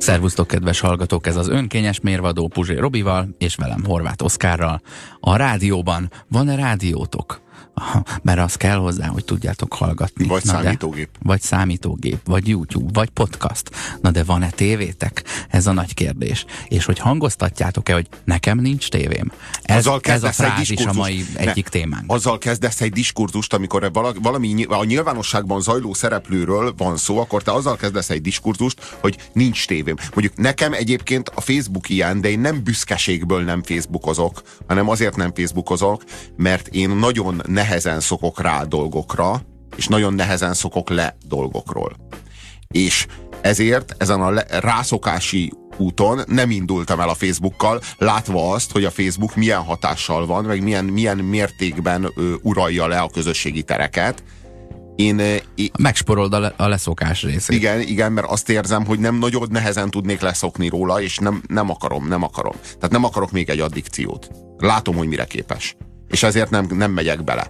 Szervusztok, kedves hallgatók, ez az önkényes mérvadó Puzsé Robival, és velem Horváth Oszkárral. A rádióban van-e rádiótok? Mert az kell hozzá, hogy tudjátok hallgatni. Vagy számítógép. Vagy számítógép, vagy YouTube, vagy podcast. Na de van-e tévétek? Ez a nagy kérdés. És hogy hangoztatjátok-e, hogy nekem nincs tévém? Ez a frázis a mai egyik témánk. Azzal kezdesz egy diskurzust, amikor valami a nyilvánosságban zajló szereplőről van szó, akkor te azzal kezdesz egy diskurzust, hogy nincs tévém. Mondjuk nekem egyébként a Facebook ilyen, de én nem büszkeségből nem Facebookozok, hanem azért nem Facebookozok, mert én nagyon nehezen szokok rá dolgokra, és nagyon nehezen szokok le dolgokról. És ezért ezen a rászokási úton nem indultam el a Facebookkal, látva azt, hogy a Facebook milyen hatással van, meg milyen mértékben uralja le a közösségi tereket. Megsporold a leszokás részét. Igen, mert azt érzem, hogy nem nagyon nehezen tudnék leszokni róla, és nem akarom. Tehát nem akarok még egy addikciót. Látom, hogy mire képes. És ezért nem megyek bele.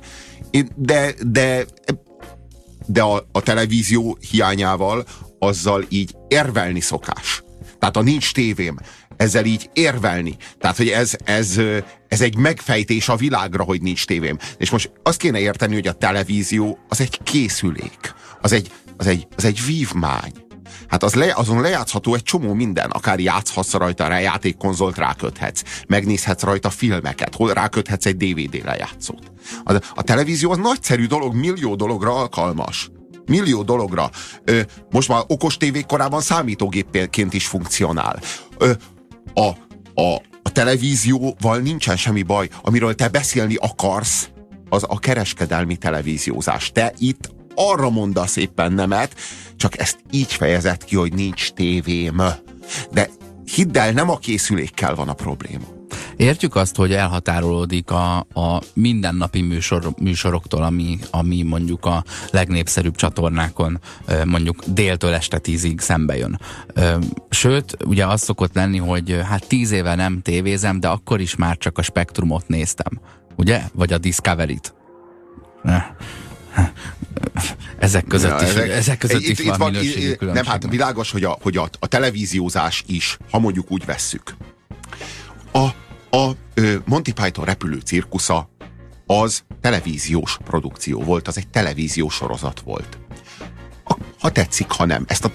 De a televízió hiányával azzal így érvelni szokás. Tehát ha nincs tévém, ezzel így érvelni. Tehát, hogy ez egy megfejtés a világra, hogy nincs tévém. És most azt kéne érteni, hogy a televízió az egy készülék. Az egy vívmány. Hát azon lejátszható egy csomó minden. Akár játszhatsz rajta, rá játékkonzolt ráköthetsz. Megnézhetsz rajta filmeket. Ráköthetsz egy DVD lejátszót. A televízió az nagyszerű dolog, millió dologra alkalmas. Millió dologra. Most már okos tévék korábban számítógépként is funkcionál. A televízióval nincsen semmi baj. Amiről te beszélni akarsz, az a kereskedelmi televíziózás. Te itt arra mondasz éppen nemet, csak ezt így fejezed ki, hogy nincs tévém. De hidd el, nem a készülékkel van a probléma. Értjük azt, hogy elhatárolódik a mindennapi műsoroktól, ami mondjuk a legnépszerűbb csatornákon mondjuk déltől este 10-ig szembe jön. Sőt, ugye az szokott lenni, hogy hát 10 éve nem tévézem, de akkor is már csak a Spektrumot néztem. Ugye? Vagy a Discovery-t. Ezek között is van minőségi különbség. Nem, hát világos, hogy a televíziózás is, ha mondjuk úgy vesszük. A Monty Python repülő cirkusza az televíziós produkció volt, az egy televíziós sorozat volt. Ha tetszik, ha nem. Ezt a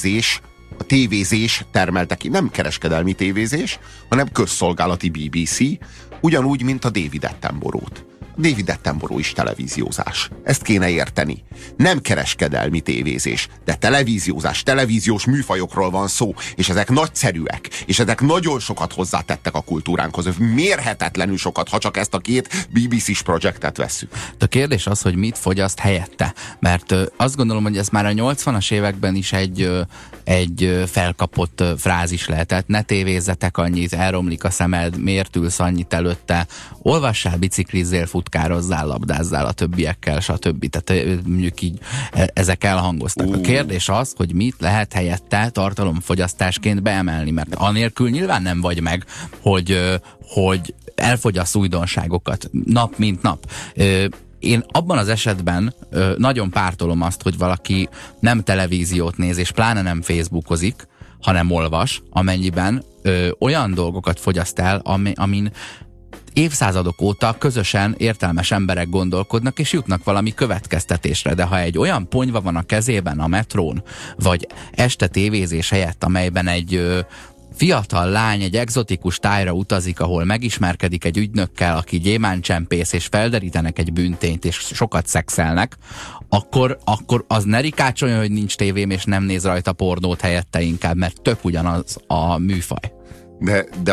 tévézés termelte ki. Nem kereskedelmi tévézés, hanem közszolgálati BBC, ugyanúgy, mint a David Attenborough-t. David Attenborough is televíziózás. Ezt kéne érteni. Nem kereskedelmi tévézés, de televíziózás, televíziós műfajokról van szó, és ezek nagyszerűek, és ezek nagyon sokat hozzátettek a kultúránkhoz. Mérhetetlenül sokat, ha csak ezt a két BBC-s projektet vesszük. A kérdés az, hogy mit fogyaszt helyette, mert azt gondolom, hogy ez már a 80-as években is egy felkapott frázis lehetett. Ne tévézzetek annyit, elromlik a szemed, miért ülsz annyit előtte, olvassál, biciklizzél, futkározzál, labdázzál a többiekkel, stb. Tehát mondjuk így ezek elhangoztak. A kérdés az, hogy mit lehet helyette tartalomfogyasztásként beemelni, mert anélkül nyilván nem vagy meg, hogy elfogyassz újdonságokat nap mint nap. Én abban az esetben nagyon pártolom azt, hogy valaki nem televíziót néz, és pláne nem Facebookozik, hanem olvas, amennyiben olyan dolgokat fogyaszt el, amin évszázadok óta közösen értelmes emberek gondolkodnak, és jutnak valami következtetésre. De ha egy olyan ponyva van a kezében a metrón, vagy este tévézés helyett, amelyben egy fiatal lány egy egzotikus tájra utazik, ahol megismerkedik egy ügynökkel, aki gyémántcsempész, és felderítenek egy bűntényt, és sokat szexelnek, akkor az ne rikácsoljon, hogy nincs tévém, és nem néz rajta pornót helyette inkább, mert tök ugyanaz a műfaj. De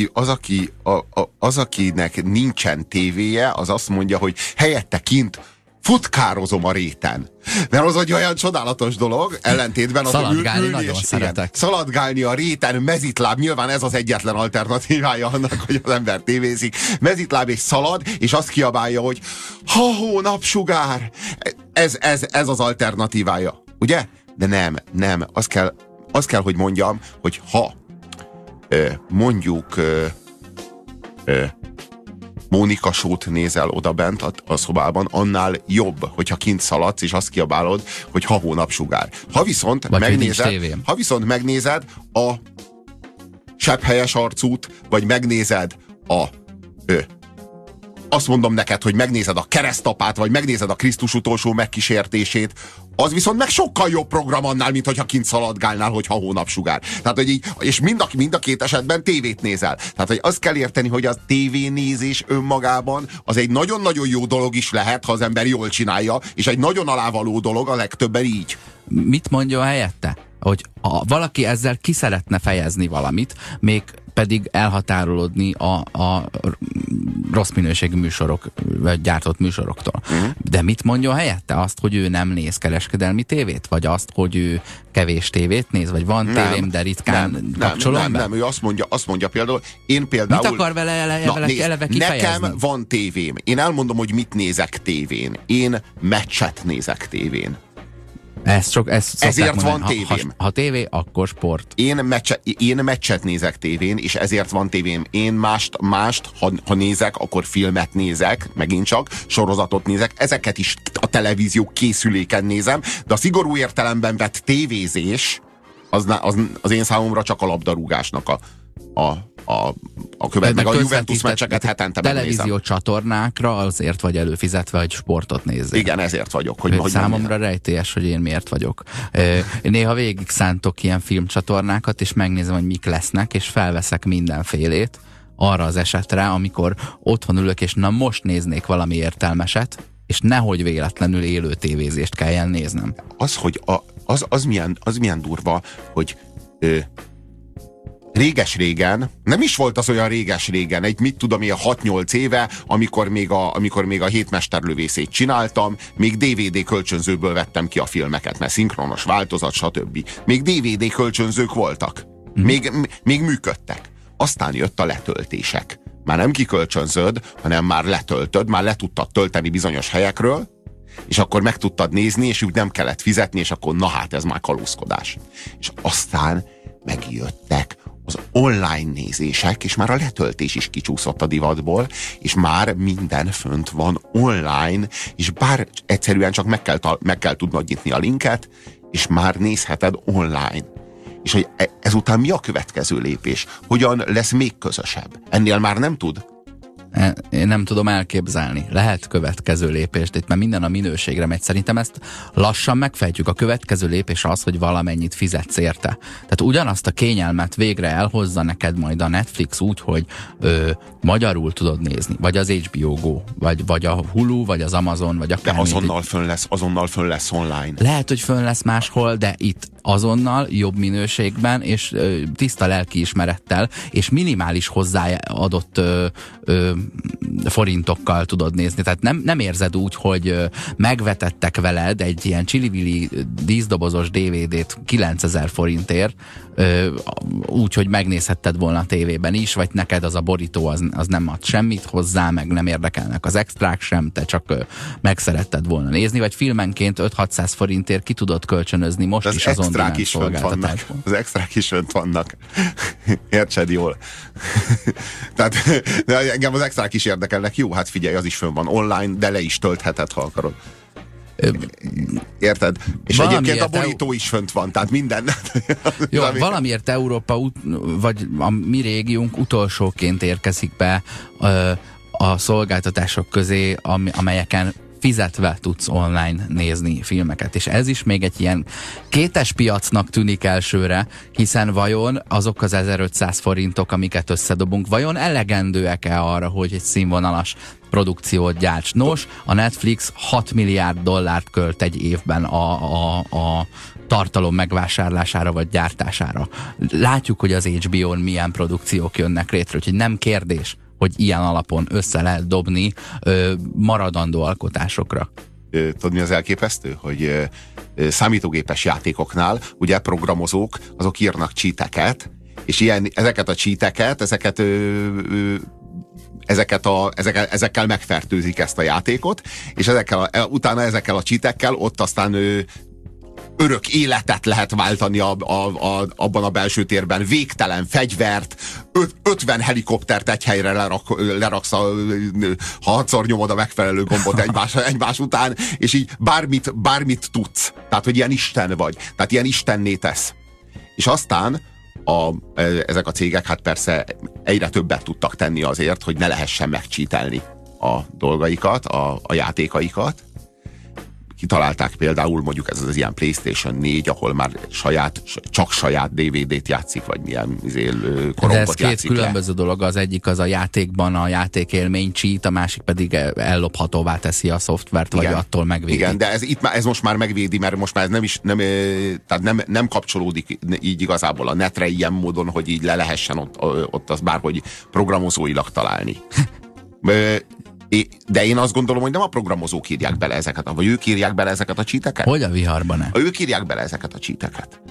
az, akinek nincsen tévéje, az azt mondja, hogy helyette kint futkározom a réten. Mert az egy olyan csodálatos dolog, ellentétben az szaladgálni nagyon szeretek. Szaladgálni a réten, mezitláb, nyilván ez az egyetlen alternatívája annak, hogy az ember tévézik. Mezitláb és szalad, és azt kiabálja, hogy ha-hó, napsugár! Ez az alternatívája, ugye? De nem. Azt kell, hogy mondjam, hogy ha mondjuk Mónika Show-t nézel odabent a szobában, annál jobb, hogyha kint szaladsz, és azt kiabálod, hogy ha hónapsugár. Ha viszont megnézed a sebhelyes arcút, vagy megnézed azt mondom neked, hogy megnézed a Keresztapát, vagy megnézed a Krisztus utolsó megkísértését, az viszont meg sokkal jobb program annál, mint hogyha kint szaladgálnál, hogyha hónapsugár. Tehát, hogy így, és mind a két esetben tévét nézel. Tehát, hogy azt kell érteni, hogy a tévénézés önmagában az egy nagyon-nagyon jó dolog is lehet, ha az ember jól csinálja, és egy nagyon alávaló dolog, a legtöbben így. Mit mondja helyette? Hogy valaki ezzel ki szeretne fejezni valamit, még pedig elhatárolódni a rossz minőségű műsorok, vagy gyártott műsoroktól. De mit mondja helyette? Azt, hogy ő nem néz kereskedelmi tévét? Vagy azt, hogy ő kevés tévét néz? Vagy van tévém, de ritkán kapcsolom be? Nem, ő azt mondja például, én például... Mit akar vele eleve kifejezni? Nekem van tévém. Én elmondom, hogy mit nézek tévén. Én meccset nézek tévén. Ezért van tévém. Ha tévé, akkor sport. Én meccset nézek tévén, és ezért van tévém. Én mást ha nézek, akkor filmet nézek, megint csak, sorozatot nézek. Ezeket is a televízió készüléken nézem, de a szigorú értelemben vett tévézés az én számomra csak a labdarúgásnak meg a Juventus meccseket hetente megnézem. Televízió csatornákra azért vagy előfizetve, hogy sportot nézzél. Igen, ezért vagyok. Hogy számomra rejtélyes, hogy én miért vagyok. Én néha végig szántok ilyen filmcsatornákat, és megnézem, hogy mik lesznek, és felveszek mindenfélét arra az esetre, amikor otthon ülök, és na most néznék valami értelmeset, és nehogy véletlenül élő tévézést kelljen néznem. Az milyen durva, hogy réges-régen, nem is volt az olyan réges-régen, egy mit tudom én, 6-8 éve, amikor még a hétmesterlövészét csináltam, még DVD kölcsönzőből vettem ki a filmeket, mert szinkronos változat, stb. Még DVD kölcsönzők voltak. Még működtek. Aztán jött a letöltések. Már nem kikölcsönzöd, hanem már letöltöd, már le tudtad tölteni bizonyos helyekről, és akkor meg tudtad nézni, és úgy nem kellett fizetni, és akkor na hát ez már kalózkodás. És aztán megjöttek az online nézések, és már a letöltés is kicsúszott a divatból, és már minden fönt van online, és bár egyszerűen csak meg kell tudnod nyitni a linket, és már nézheted online. És hogy ezután mi a következő lépés? Hogyan lesz még közösebb? Ennél már nem tud? Én nem tudom elképzelni. Lehet következő lépést, itt már minden a minőségre megy. Szerintem ezt lassan megfejtjük. A következő lépés az, hogy valamennyit fizetsz érte. Tehát ugyanazt a kényelmet végre elhozza neked majd a Netflix úgy, hogy magyarul tudod nézni. Vagy az HBO Go, vagy a Hulu, vagy az Amazon, vagy akár. De azonnal fönn lesz online. Lehet, hogy fönn lesz máshol, de itt azonnal, jobb minőségben, és tiszta lelkiismerettel, és minimális hozzáadott forintokkal tudod nézni. Tehát nem érzed úgy, hogy megvetettek veled egy ilyen csili-vili díszdobozos DVD-t 9000 forintért, úgy, hogy megnézhetted volna a tévében is, vagy neked az a borító az nem ad semmit hozzá, meg nem érdekelnek az extrák sem, te csak meg szeretted volna nézni, vagy filmenként 5-600 forintért ki tudod kölcsönözni most az is az online szolgáltatásban. Az extrák is fönt vannak. Értsed jól. Tehát de engem az extrák is érdekelnek. Jó, hát figyelj, az is fönn van online, de le is töltheted, ha akarod. Érted? És egyébként a borító is fönt van, tehát minden. Jó, valamiért Európa, vagy a mi régiónk utolsóként érkezik be a szolgáltatások közé, amelyeken fizetve tudsz online nézni filmeket. És ez is még egy ilyen kétes piacnak tűnik elsőre, hiszen vajon azok az 1500 forintok, amiket összedobunk, vajon elegendőek-e arra, hogy egy színvonalas produkciót gyárts? Nos, a Netflix 6 milliárd dollárt költ egy évben a tartalom megvásárlására vagy gyártására. Látjuk, hogy az HBO-n milyen produkciók jönnek létre, úgyhogy nem kérdés, hogy ilyen alapon össze lehet dobni maradandó alkotásokra. Tudod, mi az elképesztő? Hogy számítógépes játékoknál ugye programozók, azok írnak cheateket, és ezeket a cheateket, ezekkel megfertőzik ezt a játékot, és utána ezekkel a cheatekkel ott aztán örök életet lehet váltani abban a belső térben, végtelen fegyvert, 50 helikoptert egy helyre leraksz, ha 6-szor nyomod a megfelelő gombot egymás után, és így bármit tudsz. Tehát, hogy ilyen Isten vagy. Tehát ilyen istenné tesz. És aztán ezek a cégek hát persze egyre többet tudtak tenni azért, hogy ne lehessen megcsítelni a dolgaikat, a játékaikat. Kitalálták például mondjuk ez az ilyen PlayStation 4, ahol már csak saját DVD-t játszik, vagy milyen korompot játszik. De ez két különböző dolog, az egyik az a játékban a játékélmény cheat, a másik pedig ellophatóvá teszi a szoftvert, vagy attól megvédi. Igen, de ez most már megvédi, mert most már ez nem kapcsolódik így igazából a netre ilyen módon, hogy így le lehessen ott az bárhogy programozóilag találni. De én azt gondolom, hogy nem a programozók írják bele ezeket, vagy ők írják bele ezeket a cheateket. Hogy a viharban-e? Ők írják bele ezeket a cheateket.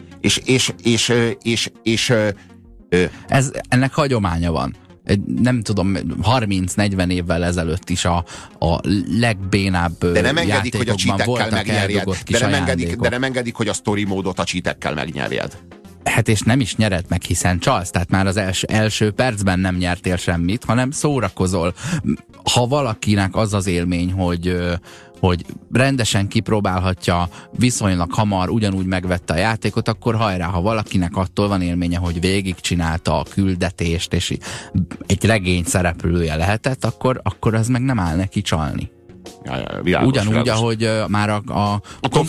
Ennek hagyománya van. Nem tudom, 30-40 évvel ezelőtt is a legbénább de nem engedik, hogy a cheatekkel megnyerjed. De nem engedik, hogy a story módot a cheatekkel megnyerjed. Hát és nem is nyered meg, hiszen csalsz, tehát már az első percben nem nyertél semmit, hanem szórakozol. Ha valakinek az az élmény, hogy rendesen kipróbálhatja, viszonylag hamar ugyanúgy megvette a játékot, akkor hajrá, ha valakinek attól van élménye, hogy végigcsinálta a küldetést, és egy regény szereplője lehetett, akkor az meg nem áll neki csalni. Ugyanúgy, ahogy már a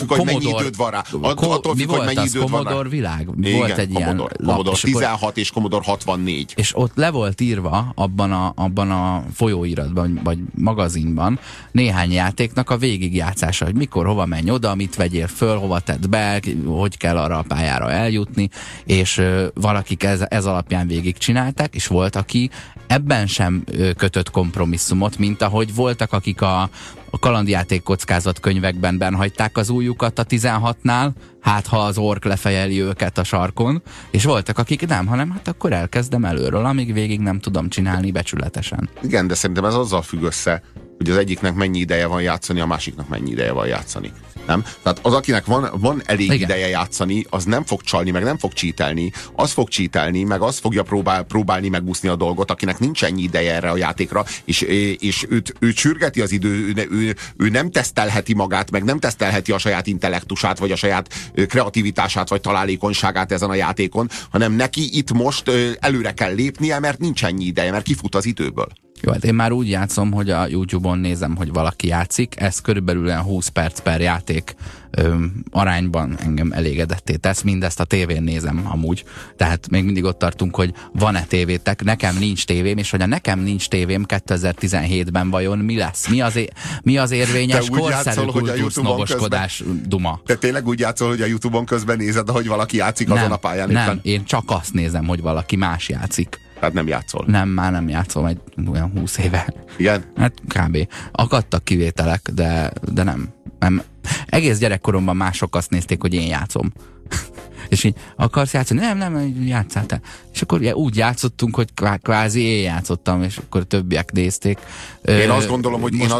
Commodore világ? Volt egy ilyen Commodore 16 és Commodore 64. És ott le volt írva abban a folyóiratban, vagy magazinban néhány játéknak a végigjátszása, hogy mikor, hova menj oda, mit vegyél föl, hova tedd be, hogy kell arra a pályára eljutni, és valakik ez alapján végigcsinálták, és volt, aki ebben sem kötött kompromisszumot, mint ahogy voltak, akik a kalandjáték kockázat könyvekben benhagyták az ujjukat a 16-nál, hát ha az ork lefejeli őket a sarkon, és voltak, akik nem, hanem hát akkor elkezdem előről, amíg végig nem tudom csinálni becsületesen. Igen, de szerintem ez azzal függ össze, hogy az egyiknek mennyi ideje van játszani, a másiknak mennyi ideje van játszani. Nem? Tehát az, akinek van elég ideje játszani, az nem fog csalni, meg nem fog cheatelni, az fog cheatelni, meg az fogja próbálni megúszni a dolgot, akinek nincs ennyi ideje erre a játékra, és őt sürgeti az idő, ő nem tesztelheti magát, meg nem tesztelheti a saját intellektusát, vagy a saját kreativitását, vagy találékonyságát ezen a játékon, hanem neki itt most előre kell lépnie, mert nincs ennyi ideje, mert kifut az időből. Jó, hát én már úgy játszom, hogy a YouTube-on nézem, hogy valaki játszik, ez körülbelül 20 perc per játék arányban engem elégedetté tesz, mindezt a tévén nézem amúgy, tehát még mindig ott tartunk, hogy van-e tévétek, nekem nincs tévém, és hogy a nekem nincs tévém 2017-ben vajon mi lesz? Mi az érvényes korszerű kultusznovoskodás duma? Te tényleg úgy játszol, hogy a YouTube-on közben nézed, hogy valaki játszik azon a pályán? Nem, én csak azt nézem, hogy valaki más játszik. Tehát nem játszol? Nem, már nem játszom, egy olyan 20 éve. Igen? Hát kb. Akadtak kivételek, de nem. Egész gyerekkoromban mások azt nézték, hogy én játszom. És így akarsz játszani? Nem, játsszál te. És akkor úgy játszottunk, hogy kvázi én játszottam, és akkor többiek nézték. Én azt gondolom,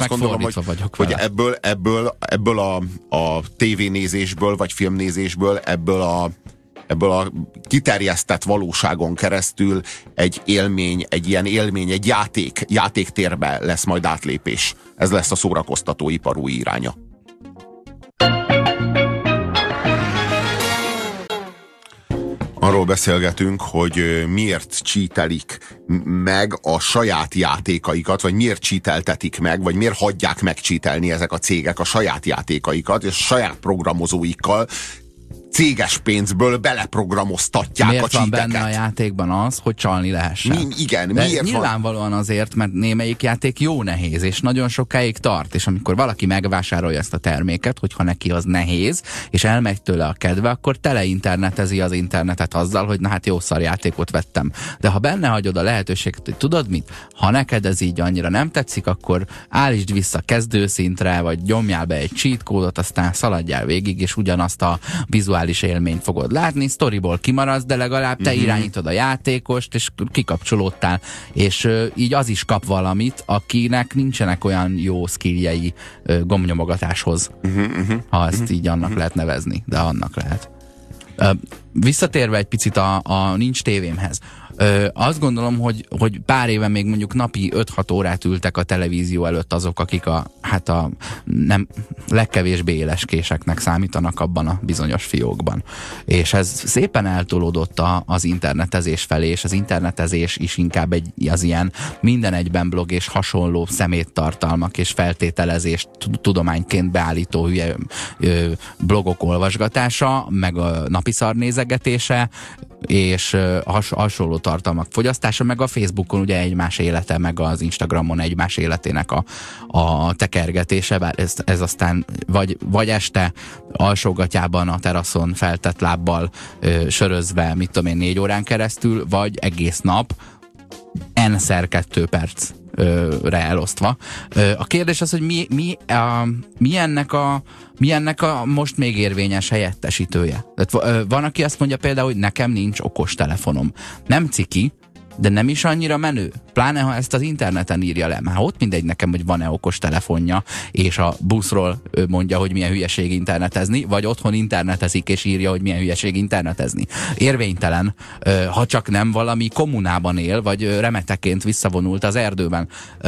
hogy ebből a tévénézésből, vagy filmnézésből, ebből a kiterjesztett valóságon keresztül egy élmény, egy játéktérbe lesz majd átlépés. Ez lesz a szórakoztatóipar új iránya. Arról beszélgetünk, hogy miért cheatelik meg a saját játékaikat, vagy miért cheateltetik meg, vagy miért hagyják megcheatelni ezek a cégek a saját játékaikat, és a saját programozóikkal céges pénzből beleprogramoztatják a cheateket. Miért van benne a játékban az, hogy csalni lehessen? Igen, miért nyilvánvalóan azért, mert némelyik játék jó nehéz, és nagyon sokáig tart, és amikor valaki megvásárolja ezt a terméket, hogyha neki az nehéz, és elmegy tőle a kedve, akkor teleinternetezi az internetet azzal, hogy na hát jó szar játékot vettem. De ha benne hagyod a lehetőséget, hogy tudod mit? Ha neked ez így annyira nem tetszik, akkor állítsd vissza kezdőszintre, vagy nyomjál be egy cheat kódot, aztán szaladjál végig, és ugyanazt a vizuális virtuális élményt fogod látni, sztoriból kimaradsz, de legalább te irányítod a játékost, és kikapcsolódtál, és így az is kap valamit, akinek nincsenek olyan jó skilljei gombnyomogatáshoz, ha ezt így annak lehet nevezni, de annak lehet. Visszatérve egy picit a nincs tévémhez, azt gondolom, hogy pár éve még mondjuk napi 5-6 órát ültek a televízió előtt azok, akik a nem legkevésbé éleskéseknek számítanak abban a bizonyos fiókban. És ez szépen eltolódott az internetezés felé, és az internetezés is inkább az ilyen minden egyben blog és hasonló szeméttartalmak és feltételezést tudományként beállító hülye blogok olvasgatása, meg a napi szarnézegetése, és hasonló tartalmak fogyasztása, meg a Facebookon ugye egymás élete, meg az Instagramon egymás életének a tekergetése, bár ez aztán vagy este alsógatjában a teraszon feltett lábbal sörözve, mit tudom én, 4 órán keresztül, vagy egész nap n-szer 2 percre elosztva. A kérdés az, hogy mi ennek a most még érvényes helyettesítője. Tehát van, aki azt mondja például, hogy nekem nincs okostelefonom. Nem ciki, de nem is annyira menő. Pláne, ha ezt az interneten írja le. Már ott mindegy nekem, hogy van-e okostelefonja, és a buszról mondja, hogy milyen hülyeség internetezni, vagy otthon internetezik, és írja, hogy milyen hülyeség internetezni. Érvénytelen, ha csak nem valami kommunában él, vagy remeteként visszavonult az erdőben.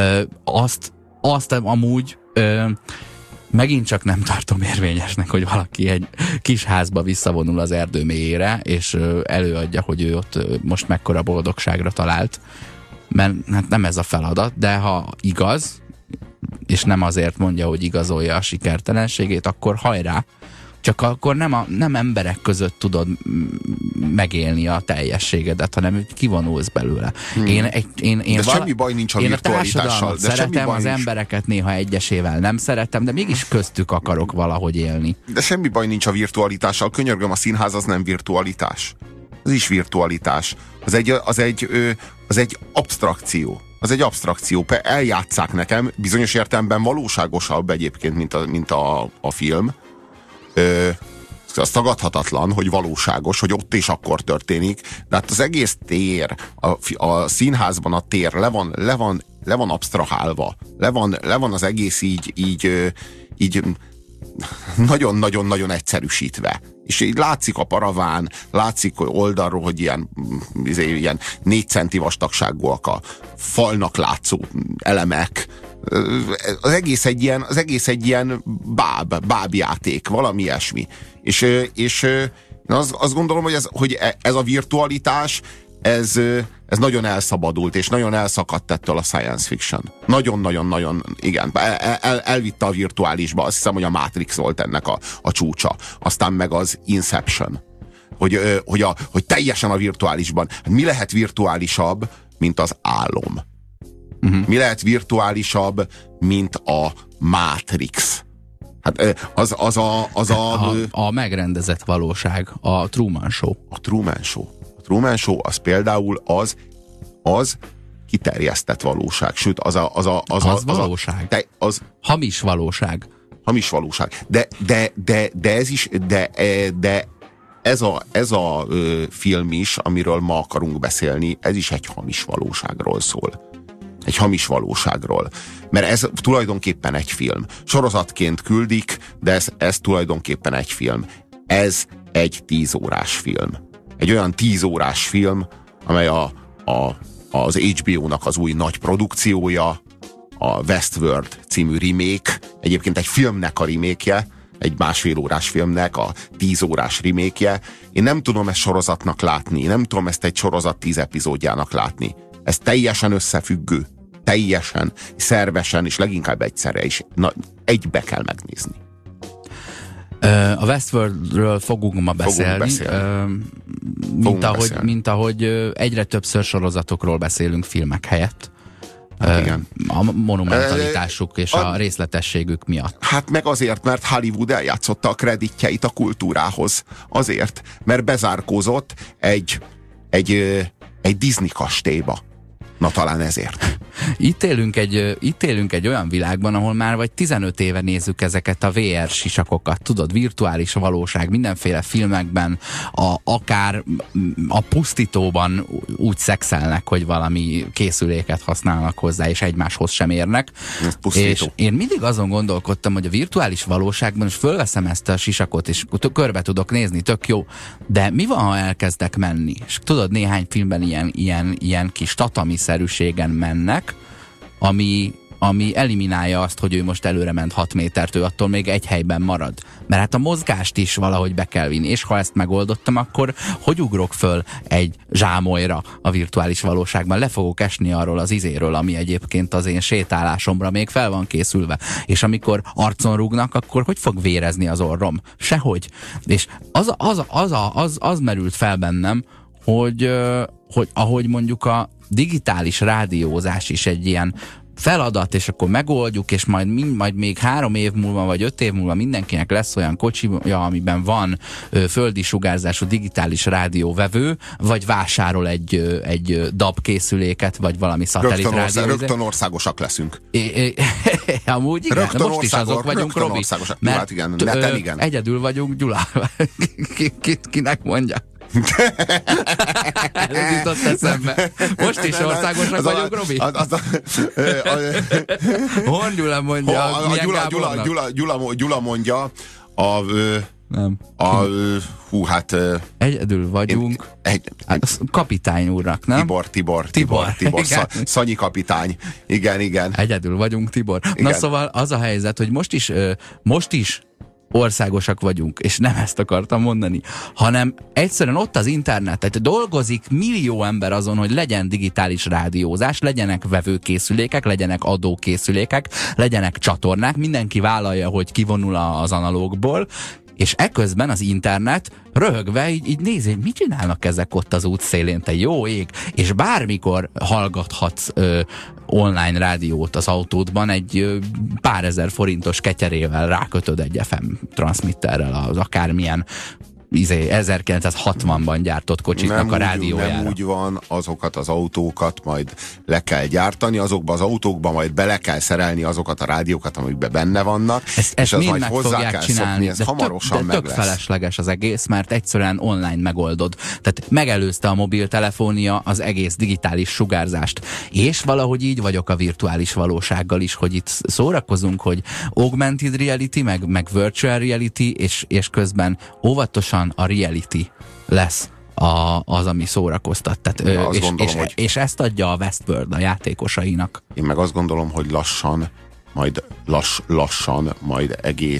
Azt amúgy megint csak nem tartom érvényesnek, hogy valaki egy kis házba visszavonul az erdő mélyére, és előadja, hogy ő ott most mekkora boldogságra talált. Mert hát nem ez a feladat, de ha igaz, és nem azért mondja, hogy igazolja a sikertelenségét, akkor hajrá! Csak akkor nem emberek között tudod megélni a teljességedet, hanem kivonulsz belőle. De semmi baj nincs a virtualitással. De szeretem, az embereket néha egyesével nem szeretem, de mégis köztük akarok valahogy élni. De semmi baj nincs a virtualitással. Könyörgöm, a színház az nem virtualitás. Az is virtualitás. Az egy abstrakció. Az egy abstrakció. Eljátsszák nekem, bizonyos értelemben valóságosabb egyébként, mint a film. Az tagadhatatlan, hogy valóságos, hogy ott és akkor történik, de hát az egész tér, a színházban a tér le van absztrahálva, le van az egész így nagyon-nagyon-nagyon egyszerűsítve. És így látszik a paraván, látszik oldalról, hogy ilyen 4 centi vastagságúak a falnak látszó elemek. Az egész egy ilyen bábjáték, valami ilyesmi. És azt gondolom, hogy ez a virtualitás, ez nagyon elszabadult, és nagyon elszakadt ettől a science fiction. Nagyon-nagyon-nagyon, igen, elvitte a virtuálisba. Azt hiszem, hogy a Matrix volt ennek a csúcsa. Aztán meg az Inception. Hogy teljesen a virtuálisban. Mi lehet virtuálisabb, mint az álom? Mi lehet virtuálisabb, mint a Matrix? Hát a megrendezett valóság, a Truman Show. A Truman Show az például az kiterjesztett valóság. Sőt, az valóság. Hamis valóság. Hamis valóság. De ez is, de ez a film is, amiről ma akarunk beszélni, ez is egy hamis valóságról szól. Egy hamis valóságról. Mert ez tulajdonképpen egy film. Sorozatként küldik, de ez tulajdonképpen egy film. Ez egy 10 órás film. Egy olyan 10 órás film, amely az HBO-nak az új nagy produkciója, a Westworld című remake, egyébként egy filmnek a remake-je, egy 1,5 órás filmnek a 10 órás remake-je. Én nem tudom ezt sorozatnak látni, nem tudom ezt egy sorozat 10 epizódjának látni. Ez teljesen összefüggő. Teljesen, szervesen, és leginkább egyszerre is. egybe kell megnézni. A Westworldről fogunk ma beszélni. Mint ahogy egyre többször sorozatokról beszélünk filmek helyett. Hát igen. A monumentalitásuk és a részletességük miatt. Hát meg azért, mert Hollywood eljátszotta a kreditjeit a kultúrához. Azért, mert bezárkózott egy Disney kastélyba. Na talán ezért. Itt élünk egy olyan világban, ahol már vagy 15 éve nézzük ezeket a VR sisakokat, tudod, virtuális valóság, mindenféle filmekben, akár a pusztítóban úgy szexelnek, hogy valami készüléket használnak hozzá, és egymáshoz sem érnek. És én mindig azon gondolkodtam, hogy a virtuális valóságban is fölveszem ezt a sisakot, és körbe tudok nézni, tök jó, de mi van, ha elkezdek menni? És tudod, néhány filmben ilyen kis tatami-szerűségen mennek, ami eliminálja azt, hogy ő most előre ment 6 métert, ő attól még egy helyben marad. Mert hát a mozgást is valahogy be kell vinni, és ha ezt megoldottam, akkor hogy ugrok föl egy zsámolyra a virtuális valóságban? Le fogok esni arról az izéről, ami egyébként az én sétálásomra még fel van készülve. És amikor arcon rúgnak, akkor hogy fog vérezni az orrom? Sehogy. És az merült fel bennem, hogy ahogy mondjuk a digitális rádiózás is egy ilyen feladat, és akkor megoldjuk, és majd még 3 év múlva, vagy 5 év múlva mindenkinek lesz olyan kocsija, amiben van földi sugárzású digitális rádióvevő, vagy vásárol egy DAB készüléket, vagy valami szatellit rádió. Rögtön országosak leszünk. Amúgy igen, most is azok vagyunk, Robi. Mert hát igen, neten igen. Egyedül vagyunk, Gyula. Kinek mondja? Ez jutott eszembe. Most is országosak vagyunk, Robi? Horn Gyula mondja. Gyula mondja. Nem. Egyedül vagyunk. Kapitány úrnak, nem? Tibor. Szanyi kapitány. Igen. Egyedül vagyunk, Tibor. Igen. Na szóval az a helyzet, hogy most is országosak vagyunk, és nem ezt akartam mondani, hanem egyszerűen ott az internet, dolgozik millió ember azon, hogy legyen digitális rádiózás, legyenek vevőkészülékek, legyenek adókészülékek, legyenek csatornák, mindenki vállalja, hogy kivonul az analógból, és eközben az internet röhögve így nézi, hogy mit csinálnak ezek ott az útszélén, te jó ég, és bármikor hallgathatsz online rádiót az autódban egy pár ezer forintos ketyerével rákötöd egy FM transmitterrel az akármilyen 1960-ban gyártott kocsiknak a rádiójára. Nem úgy van, azokat az autókat majd le kell gyártani, azokba az autókba majd bele kell szerelni azokat a rádiókat, amikben benne vannak, és az majd hozzá kell szokni, ez hamarosan meg lesz. Tök felesleges az egész, mert egyszerűen online megoldod. Tehát megelőzte a mobiltelefónia az egész digitális sugárzást. És valahogy így vagyok a virtuális valósággal is, hogy itt szórakozunk, hogy augmented reality, meg virtual reality, és közben óvatosan a reality lesz az, ami szórakoztat. Tehát, és ezt adja a Westworld a játékosainak. Én meg azt gondolom, hogy lassan majd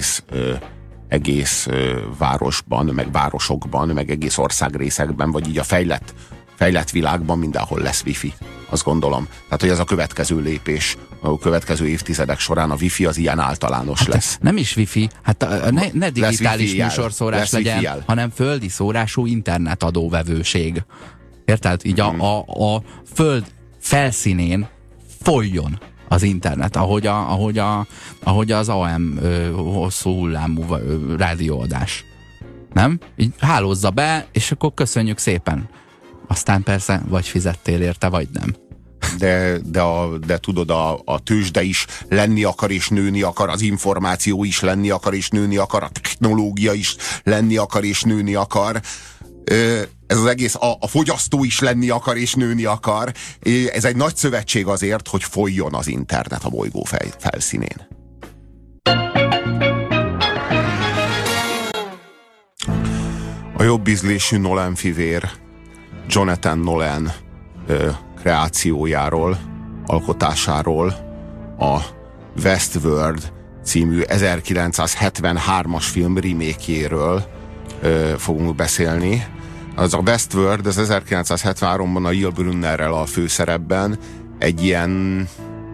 egész városban, meg városokban, meg egész országrészekben, vagy így a fejlett világban mindenhol lesz wifi. Azt gondolom. Tehát, hogy ez a következő lépés, a következő évtizedek során a wifi az ilyen általános lesz. Nem is wifi, ne digitális műsorszórás legyen, hanem földi szórású internetadóvevőség. Érted? Így a föld felszínén folyjon az internet, ahogy az AM hosszú hullámú rádióadás. Nem? Így hálózza be, és akkor köszönjük szépen. Aztán persze, vagy fizettél érte, vagy nem. De tudod, a tőzsde is lenni akar és nőni akar, az információ is lenni akar és nőni akar, a technológia is lenni akar és nőni akar. Ez az egész, a fogyasztó is lenni akar és nőni akar. Ez egy nagy szövetség azért, hogy folyjon az internet a bolygó felszínén. A jobb ízlésű Nolan fivér Jonathan Nolan kreációjáról, alkotásáról, a Westworld című 1973-as film remake-jéről fogunk beszélni. Az a Westworld, az 1973-ban a Yul Brynnerrel a főszerepben egy ilyen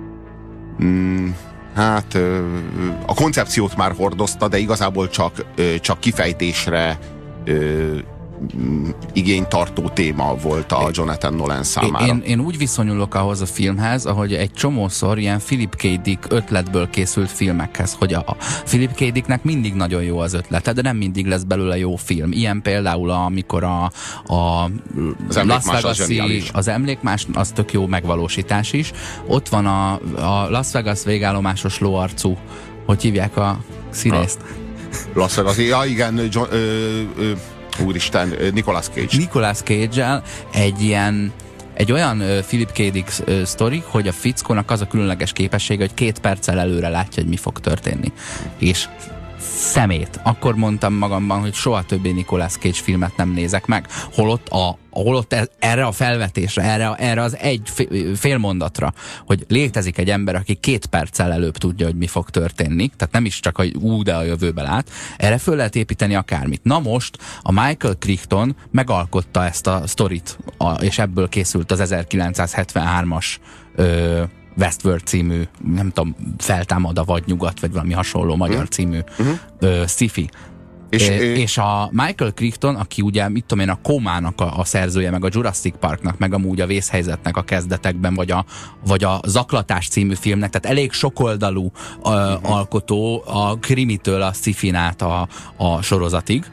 a koncepciót már hordozta, de igazából csak kifejtésre igénytartó téma volt a Jonathan Nolan számára. Én úgy viszonyulok ahhoz a filmhez, ahogy egy csomószor ilyen Philip K. Dick ötletből készült filmekhez, hogy a Philip K. Dicknek mindig nagyon jó az ötlete, de nem mindig lesz belőle jó film. Ilyen például, amikor az Emlékmás az zseniális. Az Emlékmás, az tök jó megvalósítás is. Ott van a Las Vegas végállomásos lóarcú, hogy hívják a színészt? Las Vegas, ja igen, úristen, Nicolas Cage. Nicolas Cage-el egy olyan Philip K. Dick sztori, hogy a fickónak az a különleges képessége, hogy 2 perccel előre látja, hogy mi fog történni. És szemét. Akkor mondtam magamban, hogy soha többé Nicolas Cage filmet nem nézek meg. Holott erre a felvetésre, erre az egy fél mondatra, hogy létezik egy ember, aki 2 perccel előbb tudja, hogy mi fog történni, tehát nem is csak, hogy de a jövőbe lát, erre föl lehet építeni akármit. Na most a Michael Crichton megalkotta ezt a sztorit, és ebből készült az 1973-as Westworld című, nem tudom, Feltámad a vadnyugat, vagy valami hasonló magyar című sci-fi. És a Michael Crichton, aki ugye, mit tudom én, a Kómának a szerzője, meg a Jurassic Parknak, meg amúgy a Vészhelyzetnek a kezdetekben, vagy a Zaklatás című filmnek, tehát elég sokoldalú alkotó, a krimitől a sci-fin át a sorozatig.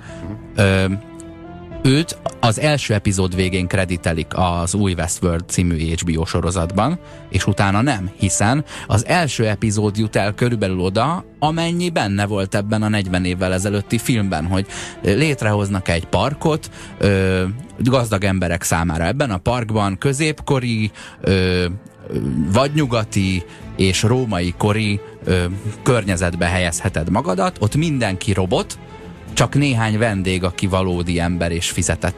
Őt az első epizód végén kreditelik az új Westworld című HBO sorozatban, és utána nem, hiszen az első epizód jut el körülbelül oda, amennyi benne volt ebben a 40 évvel ezelőtti filmben, hogy létrehoznak egy parkot gazdag emberek számára. Ebben a parkban középkori, vadnyugati és római kori környezetbe helyezheted magadat, ott mindenki robot, csak néhány vendég, aki valódi ember és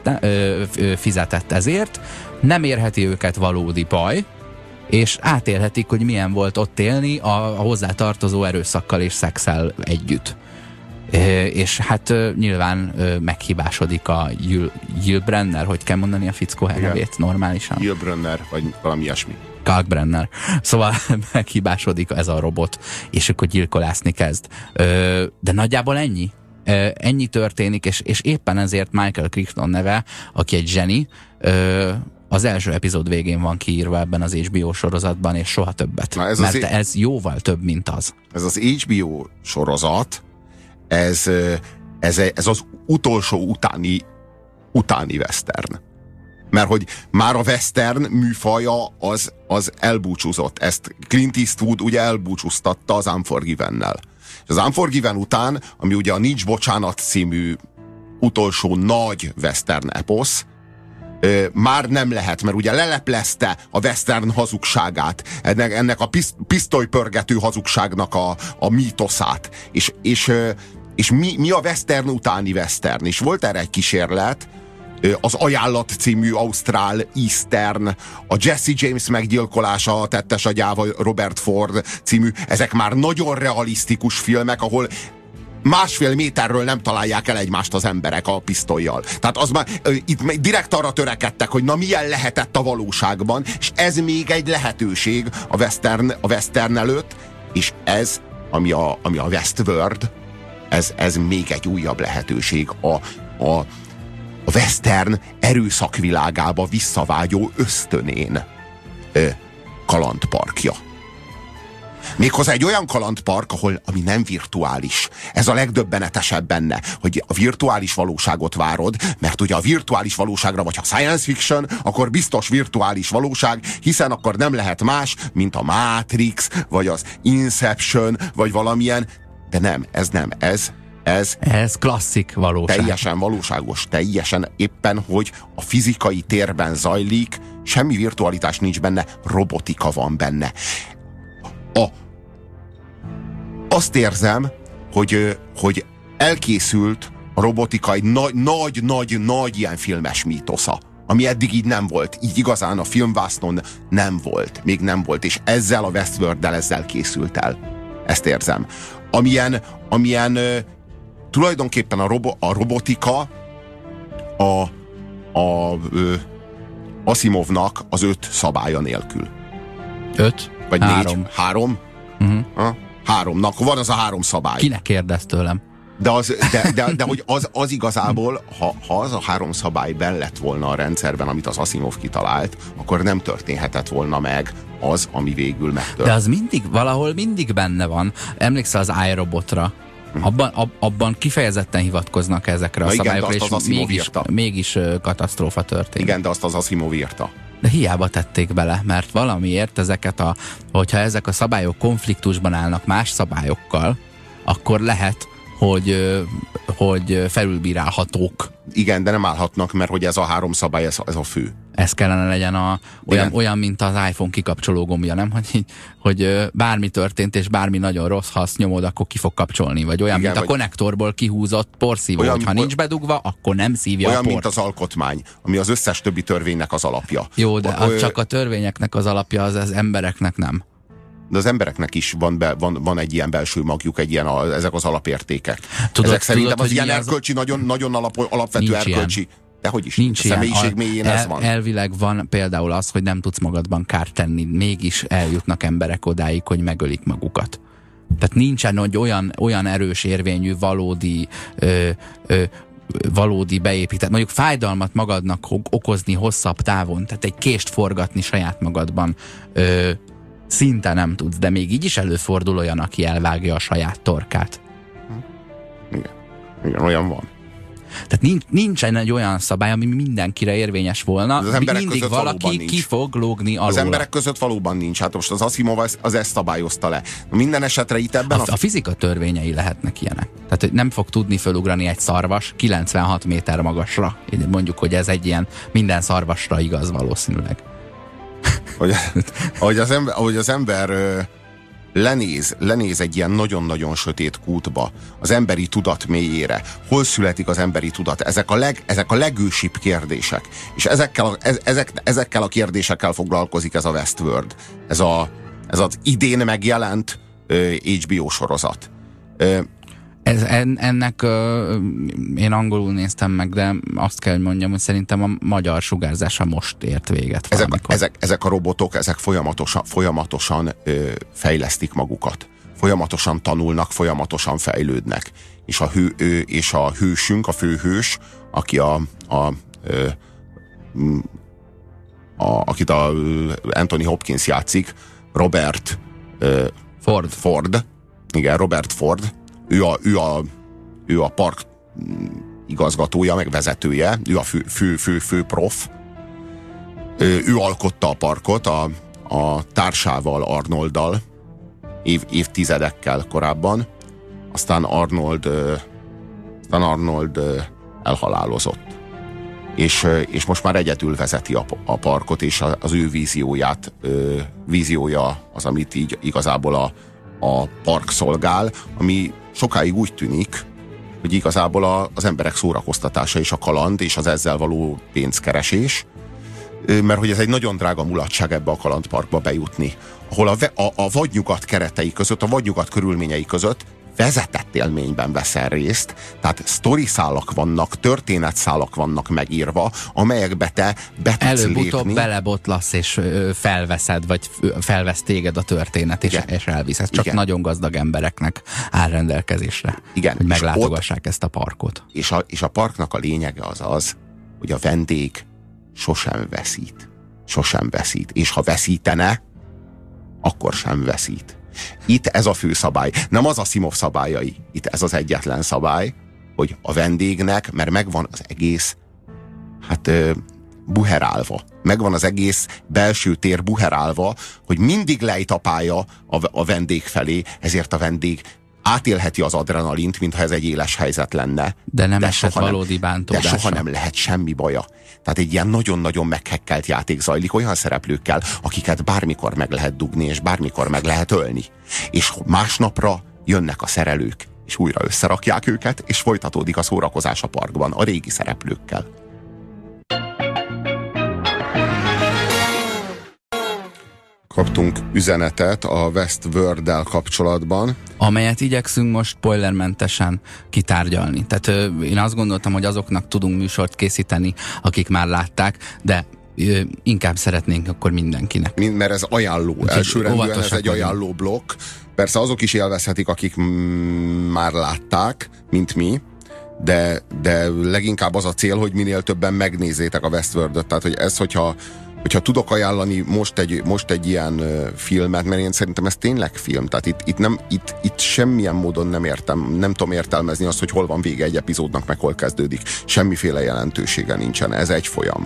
fizetett ezért, nem érheti őket valódi baj, és átélhetik, hogy milyen volt ott élni a hozzátartozó erőszakkal és szexszel együtt. És hát nyilván meghibásodik a Yul-Brynner, hogy kell mondani a fickó nevét normálisan? Yul-Brynner, vagy valami ilyesmi. Kalkbrenner. Szóval meghibásodik ez a robot, és akkor gyilkolászni kezd. De nagyjából ennyi. Ennyi történik, és éppen ezért Michael Crichton neve, aki egy zseni, az első epizód végén van kiírva ebben az HBO sorozatban, és soha többet. Ez jóval több, mint az. Ez az HBO sorozat, ez az utolsó utáni western. Mert hogy már a western műfaja az elbúcsúzott. Ezt Clint Eastwood ugye elbúcsúztatta az Unforgiven-nel. Az Unforgiven után, ami ugye a Nincs bocsánat című utolsó nagy western eposz, már nem lehet, mert ugye leleplezte a western hazugságát, ennek a pisztolypörgető hazugságnak a mítoszát. És mi a western utáni western? És volt erre egy kísérlet, az Ajánlat című ausztrál eastern, a Jesse James meggyilkolása a tettes agyával Robert Ford című, ezek már nagyon realisztikus filmek, ahol 1,5 méterről nem találják el egymást az emberek a pisztollyal. Tehát az már, itt direkt arra törekedtek, hogy na milyen lehetett a valóságban, és ez még egy lehetőség a western előtt, és ez, ami a Westworld, ez még egy újabb lehetőség a western erőszakvilágába visszavágyó ösztönén kalandparkja. Méghozzá egy olyan kalandpark, ami nem virtuális. Ez a legdöbbenetesebb benne, hogy a virtuális valóságot várod, mert ugye a virtuális valóságra, vagy ha science fiction, akkor biztos virtuális valóság, hiszen akkor nem lehet más, mint a Matrix, vagy az Inception, vagy valamilyen, de nem, ez klasszik valóság. Teljesen valóságos, teljesen éppen, hogy a fizikai térben zajlik, semmi virtualitás nincs benne, robotika van benne. Azt érzem, hogy elkészült a robotika egy nagy ilyen filmes mítosza, ami eddig így nem volt. Így igazán a filmvásznon nem volt. Még nem volt. És ezzel a Westworld-del ezzel készült el. Ezt érzem. Amilyen tulajdonképpen a robotika Asimovnak az 5 szabálya nélkül. 5? Vagy 4? 3? Uh-huh. 3-nak van az a 3 szabály. Kinek kérdez tőlem? De hogy az igazából, ha az a 3 szabály benn lett volna a rendszerben, amit az Asimov kitalált, akkor nem történhetett volna meg az, ami végül megtört. De az valahol mindig benne van. Emlékszel az iRobotra? Abban kifejezetten hivatkoznak ezekre a szabályokra, és mégis katasztrófa történt. Igen, de azt az Asimov írta. De hiába tették bele, mert valamiért hogyha ezek a szabályok konfliktusban állnak más szabályokkal, akkor lehet, hogy felülbírálhatók. Igen, de nem állhatnak, mert hogy ez a 3 szabály, ez a fő. Ez kellene legyen olyan, mint az iPhone kikapcsoló gombja, nem? Hogy bármi történt, és bármi nagyon rossz, ha azt nyomod, akkor ki fog kapcsolni. Vagy olyan, igen, mint a konnektorból kihúzott porszívó, ha nincs bedugva, akkor nem szívja a port. Olyan, mint az alkotmány, ami az összes többi törvénynek az alapja. Jó, de csak a törvényeknek az alapja, az embereknek nem. De az embereknek is van egy ilyen belső magjuk, ezek az alapértékek. Ezek szerintem az ilyen erkölcsi, nagyon alapvető erkölcsi. De hogy is nincs a személyiség mélyén ez van. Elvileg van például az, hogy nem tudsz magadban kárt tenni, mégis eljutnak emberek odáig, hogy megölik magukat. Tehát nincsen olyan erős érvényű, valódi beépített, mondjuk fájdalmat magadnak okozni hosszabb távon, tehát egy kést forgatni saját magadban szinte nem tudsz, de még így is előfordul olyan, aki elvágja a saját torkát. Igen, olyan van. Tehát nincsen egy olyan szabály, ami mindenkire érvényes volna, mindig valaki ki fog lógni alóla. Az emberek között valóban nincs. Hát most az Asimov az ezt szabályozta le. Minden esetre itt ebben a fizika törvényei lehetnek ilyenek. Tehát, hogy nem fog tudni fölugrani egy szarvas 96 méter magasra. Mondjuk, hogy ez egy ilyen minden szarvasra igaz valószínűleg. Ahogy az ember lenéz egy ilyen nagyon-nagyon sötét kútba, az emberi tudat mélyére. Hol születik az emberi tudat? Ezek a legősibb kérdések. És ezekkel a kérdésekkel foglalkozik ez a Westworld. Ez az idén megjelent HBO sorozat. Ennek én angolul néztem meg, de azt kell, hogy mondjam, hogy szerintem a magyar sugárzása most ért véget. Ezek a robotok, ezek folyamatosan fejlesztik magukat. Folyamatosan tanulnak, folyamatosan fejlődnek. És a hősünk, a főhős, aki akit a Anthony Hopkins játszik, Robert Ford. Igen, Robert Ford. Ő a park igazgatója, meg vezetője, ő a fő prof. Ő alkotta a parkot a társával, Arnolddal, évtizedekkel korábban. Aztán Arnold elhalálozott. És most már egyedül vezeti a parkot, és az ő víziója az, amit így igazából a park szolgál, ami sokáig úgy tűnik, hogy igazából az emberek szórakoztatása és a kaland és az ezzel való pénzkeresés, mert hogy ez egy nagyon drága mulatság ebbe a kalandparkba bejutni, ahol a vadnyugat keretei között, a vadnyugat körülményei között vezetett élményben veszel részt, tehát sztoriszálak vannak, történetszálak vannak megírva, amelyekbe te be tudsz lépni. Előbb-utóbb belebotlasz és felveszed, vagy felvesz téged a történet, és elviszed. Csak igen. Nagyon gazdag embereknek áll rendelkezésre, igen, hogy meglátogassák ezt a parkot. És a parknak a lényege az, hogy a vendég sosem veszít. Sosem veszít. És ha veszítene, akkor sem veszít. Itt ez a fő szabály. Nem az Asimov szabályai. Itt ez az egyetlen szabály, hogy a vendégnek, mert megvan az egész buherálva. Megvan az egész belső tér buherálva, hogy mindig lejt a pálya a vendég felé, ezért a vendég átélheti az adrenalint, mintha ez egy éles helyzet lenne. De nem esett valódi bántódása. De soha nem lehet semmi baja. Tehát egy ilyen nagyon-nagyon meghekkelt játék zajlik olyan szereplőkkel, akiket bármikor meg lehet dugni, és bármikor meg lehet ölni. És másnapra jönnek a szerelők, és újra összerakják őket, és folytatódik a szórakozás a parkban a régi szereplőkkel. Kaptunk üzenetet a Westworld-del kapcsolatban, amelyet igyekszünk most spoilermentesen kitárgyalni. Tehát én azt gondoltam, hogy azoknak tudunk műsort készíteni, akik már látták, de inkább szeretnénk akkor mindenkinek. Mert ez ajánló. Elsőrendűen ez egy ajánló blokk. Persze azok is élvezhetik, akik már látták, mint mi, de leginkább az a cél, hogy minél többen megnézzétek a Westworld-öt. Tehát, hogy ez, hogyha tudok ajánlani most egy ilyen filmet, mert én szerintem ez tényleg film, tehát itt semmilyen módon nem tudom értelmezni azt, hogy hol van vége egy epizódnak, meg hol kezdődik. Semmiféle jelentősége nincsen, ez egy folyam.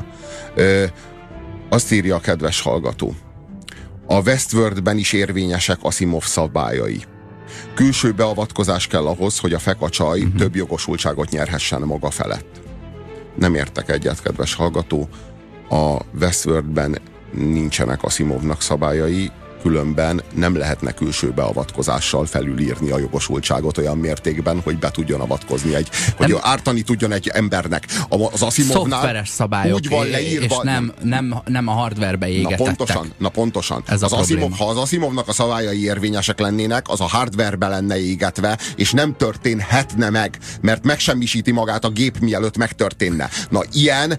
Azt írja a kedves hallgató. A Westworldben is érvényesek Asimov szabályai. Külső beavatkozás kell ahhoz, hogy a fekacsaj több jogosultságot nyerhessen maga felett. Nem értek egyet, kedves hallgató. A Westworldben nincsenek Asimovnak szabályai, különben nem lehetne külső beavatkozással felülírni a jogosultságot olyan mértékben, hogy be tudjon avatkozni hogy ártani tudjon egy embernek. Az Asimovnál szoftveres szabályok, úgy van leírva, és nem a hardwarebe égetettek. Na pontosan. Ha az Asimovnak a szabályai érvényesek lennének, az a hardwarebe lenne égetve, és nem történhetne meg, mert megsemmisíti magát a gép, mielőtt megtörténne. Na, ilyen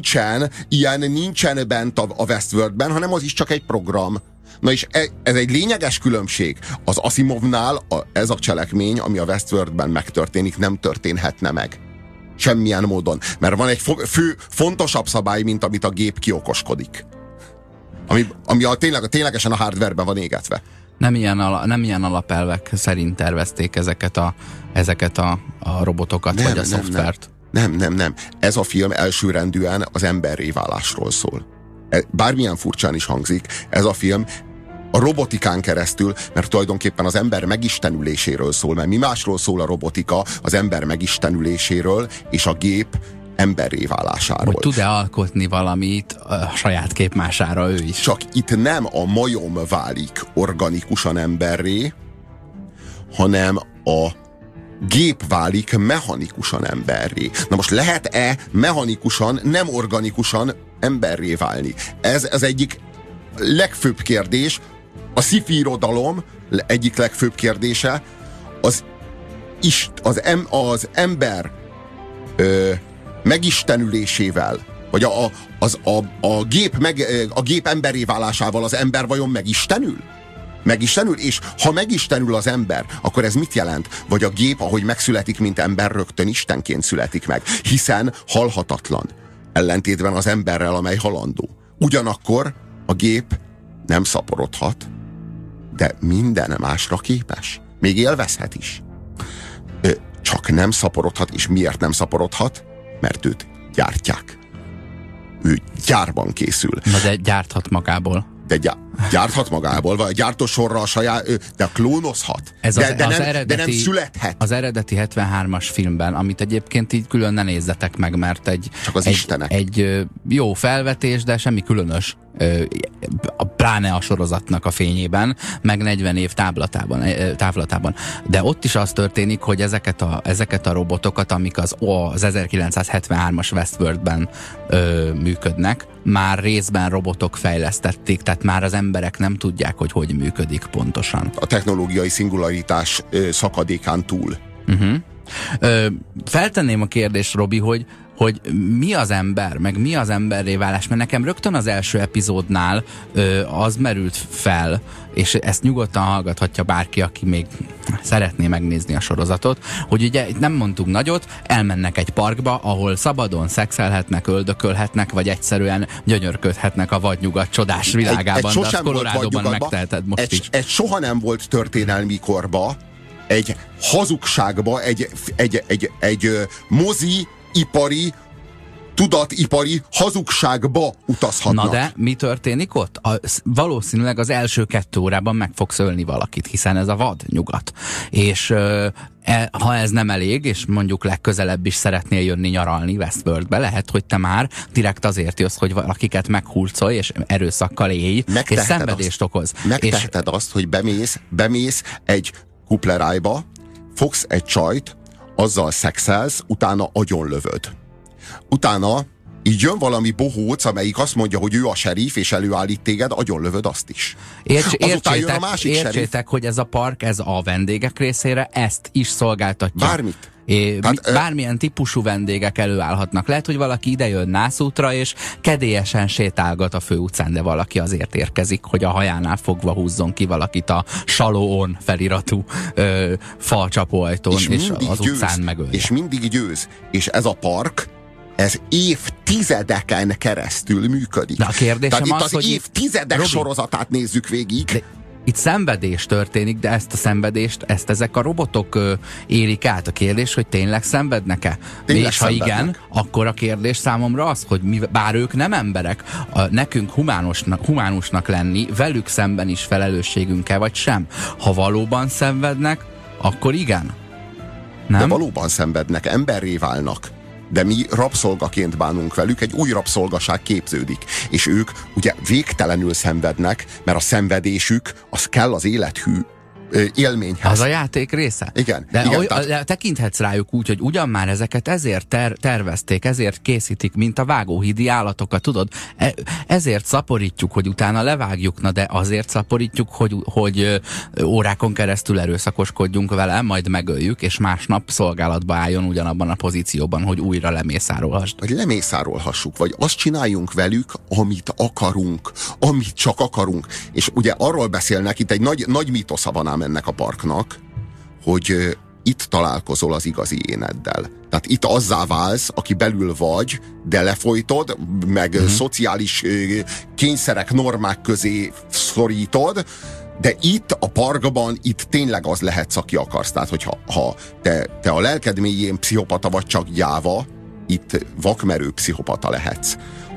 nincsen bent a Westworldben, hanem az is csak egy program. Na és ez egy lényeges különbség. Az Asimovnál ez a cselekmény, ami a Westworldben megtörténik, nem történhetne meg. Semmilyen módon. Mert van egy fontosabb szabály, mint amit a gép kiokoskodik. Ami ténylegesen a hardwareben van égetve. Nem ilyen alapelvek szerint tervezték ezeket a robotokat, vagy a szoftvert. Nem. Ez a film elsőrendűen az emberré válásról szól. Bármilyen furcsán is hangzik, ez a film a robotikán keresztül, mert tulajdonképpen az ember megistenüléséről szól, mert mi másról szól a robotika, az ember megistenüléséről, és a gép emberré válásáról. Hogy tud-e alkotni valamit a saját képmására ő is. Csak itt nem a majom válik organikusan emberré, hanem a gép válik mechanikusan emberré. Na most lehet-e mechanikusan, nem organikusan emberré válni? Ez egyik legfőbb kérdés, a sci-fi irodalom egyik legfőbb kérdése, az ember megistenülésével, vagy a gép emberré válásával az ember vajon megistenül? Megistenül, és ha megistenül az ember, akkor ez mit jelent? Vagy a gép, ahogy megszületik, mint ember, rögtön istenként születik meg, hiszen halhatatlan, ellentétben az emberrel, amely halandó. Ugyanakkor a gép nem szaporodhat, de minden másra képes. Még élvezhet is. Csak nem szaporodhat, és miért nem szaporodhat? Mert őt gyártják. Ő gyárban készül. Na de gyárthat magából. De gyárthat magából, vagy a gyártósorra a saját, de klónozhat. De nem születhet. Az eredeti 73-as filmben, amit egyébként így külön ne nézzetek meg, mert egy jó felvetés, de semmi különös, pláne a sorozatnak a fényében, meg 40 év távlatában. De ott is az történik, hogy ezeket a robotokat, amik az 1973-as Westworldben működnek, már részben robotok fejlesztették, tehát már az emberek nem tudják, hogy működik pontosan. A technológiai szingularitás szakadékán túl. Feltenném a kérdést, Robi, hogy mi az ember, meg mi az emberré válás, mert nekem rögtön az első epizódnál az merült fel, és ezt nyugodtan hallgathatja bárki, aki még szeretné megnézni a sorozatot, hogy ugye nem mondtunk nagyot, elmennek egy parkba, ahol szabadon szexelhetnek, öldökölhetnek, vagy egyszerűen gyönyörködhetnek a vadnyugat csodás világában, de azt Colorádóban megteheted most is. Egy soha nem volt történelmi korba, egy hazugságba, egy mozi, ipari, tudatipari hazugságba utazhatnak. Na de mi történik ott? Valószínűleg az első 2 órában meg fogsz ölni valakit, hiszen ez a vad nyugat. És ha ez nem elég, és mondjuk legközelebb is szeretnél jönni nyaralni Westworldbe, lehet, hogy te már direkt azért jössz, hogy valakiket meghurcolj, és erőszakkal élj, és szenvedést okoz. Megteheted azt, hogy bemész egy kuplerájba, fogsz egy csajt, azzal szexelsz, utána agyonlövöd. Utána így jön valami bohóc, amelyik azt mondja, hogy ő a serif, és előállít téged, agyonlövöd azt is. Értsétek, hogy ez a park, ez a vendégek részére ezt is szolgáltatja. Bármit. Bármilyen típusú vendégek előállhatnak. Lehet, hogy valaki idejön Nászútra, és kedélyesen sétálgat a főutcán, de valaki azért érkezik, hogy a hajánál fogva húzzon ki valakit a Salón feliratú fa csapóajtón, és az utcán megölje. És mindig győz. És ez a park, ez évtizedeken keresztül működik. De a kérdésem tehát az, itt az évtizedek sorozatát nézzük végig. Itt szenvedés történik, de ezt a szenvedést, ezek a robotok érik át. A kérdés, hogy tényleg szenvednek-e? És ha igen, akkor a kérdés számomra az, hogy bár ők nem emberek, nekünk humánusnak lenni, velük szemben is felelősségünk-e, vagy sem? Ha valóban szenvednek, akkor igen. Nem? De valóban szenvednek, emberré válnak. De mi rabszolgaként bánunk velük, egy új rabszolgaság képződik. És ők ugye végtelenül szenvednek, mert a szenvedésük az kell az élethű élményhez. Az a játék része? Igen. De tehát... tekinthetsz rájuk úgy, hogy ugyan már ezeket ezért tervezték, ezért készítik, mint a vágóhídi állatokat, tudod? Ezért szaporítjuk, hogy utána levágjuk, na de azért szaporítjuk, hogy órákon keresztül erőszakoskodjunk vele, majd megöljük, és másnap szolgálatba álljon ugyanabban a pozícióban, hogy újra lemészárolhassuk. Vagy lemészárolhassuk, vagy azt csináljunk velük, amit akarunk, amit csak akarunk. És ugye arról beszélnek, itt egy nagy mítosza van ennek a parknak, hogy itt találkozol az igazi éneddel. Tehát itt azzá válsz, aki belül vagy, de lefolytod, meg szociális kényszerek, normák közé szorítod, de itt a parkban itt tényleg az lehetsz, aki akarsz. Tehát, hogyha te a lelked mélyén pszichopata vagy csak gyáva, itt vakmerő pszichopata lehetsz.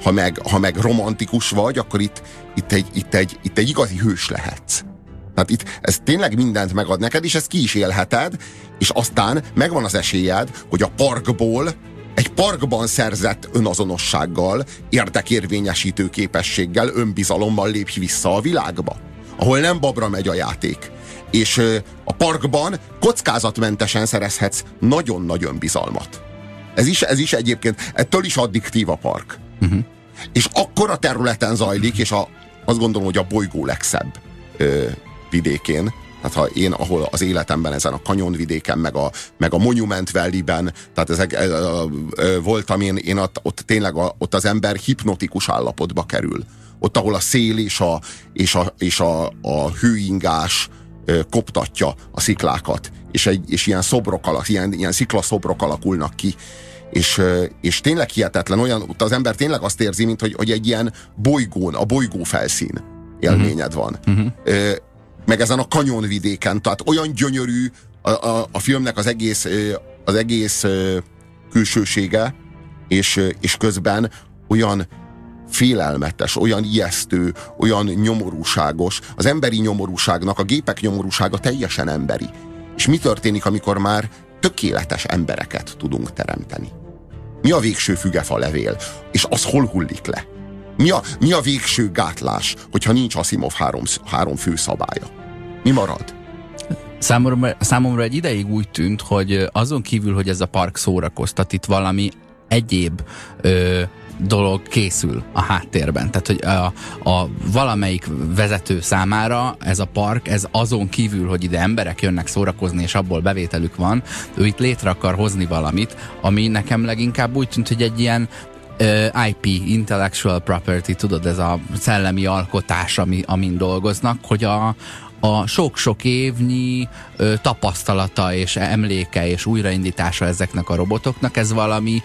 Ha meg romantikus vagy, akkor itt egy igazi hős lehetsz. Tehát itt ez tényleg mindent megad neked, és ezt ki is élheted, és aztán megvan az esélyed, hogy a parkból, egy parkban szerzett önazonossággal, érdekérvényesítő képességgel, önbizalommal lépj vissza a világba, ahol nem babra megy a játék. És a parkban kockázatmentesen szerezhetsz nagyon nagy önbizalmat. Ez is egyébként, ettől is addiktív a park. És akkora területen zajlik, és azt gondolom, hogy a bolygó legszebb vidékén, tehát ahol az életemben ezen a kanyonvidéken, meg a Monument Valley-ben, tehát voltam én ott tényleg ott az ember hipnotikus állapotba kerül. Ott, ahol a szél és a hőingás koptatja a sziklákat, és ilyen szobrok ilyen sziklaszobrok alakulnak ki. És tényleg hihetetlen, ott az ember tényleg azt érzi, mint hogy egy ilyen bolygón, a bolygó felszín élményed van. Meg ezen a kanyonvidéken, tehát olyan gyönyörű a filmnek az egész külsősége, és közben olyan félelmetes, olyan ijesztő, olyan nyomorúságos. Az emberi nyomorúságnak, a gépek nyomorúsága teljesen emberi. És mi történik, amikor már tökéletes embereket tudunk teremteni? Mi a végső fügefa levél? És az hol hullik le? Mi a végső gátlás, hogyha nincs Asimov három fő szabálya? Mi marad? Számomra egy ideig úgy tűnt, hogy azon kívül, hogy ez a park szórakoztat, itt valami egyéb dolog készül a háttérben. Tehát, hogy a valamelyik vezető számára ez a park, ez azon kívül, hogy ide emberek jönnek szórakozni, és abból bevételük van, ő itt létre akar hozni valamit, ami nekem leginkább úgy tűnt, hogy egy ilyen IP, Intellectual Property, tudod, ez a szellemi alkotás, amin dolgoznak, hogy a sok-sok évnyi tapasztalata és emléke és újraindítása ezeknek a robotoknak, ez valami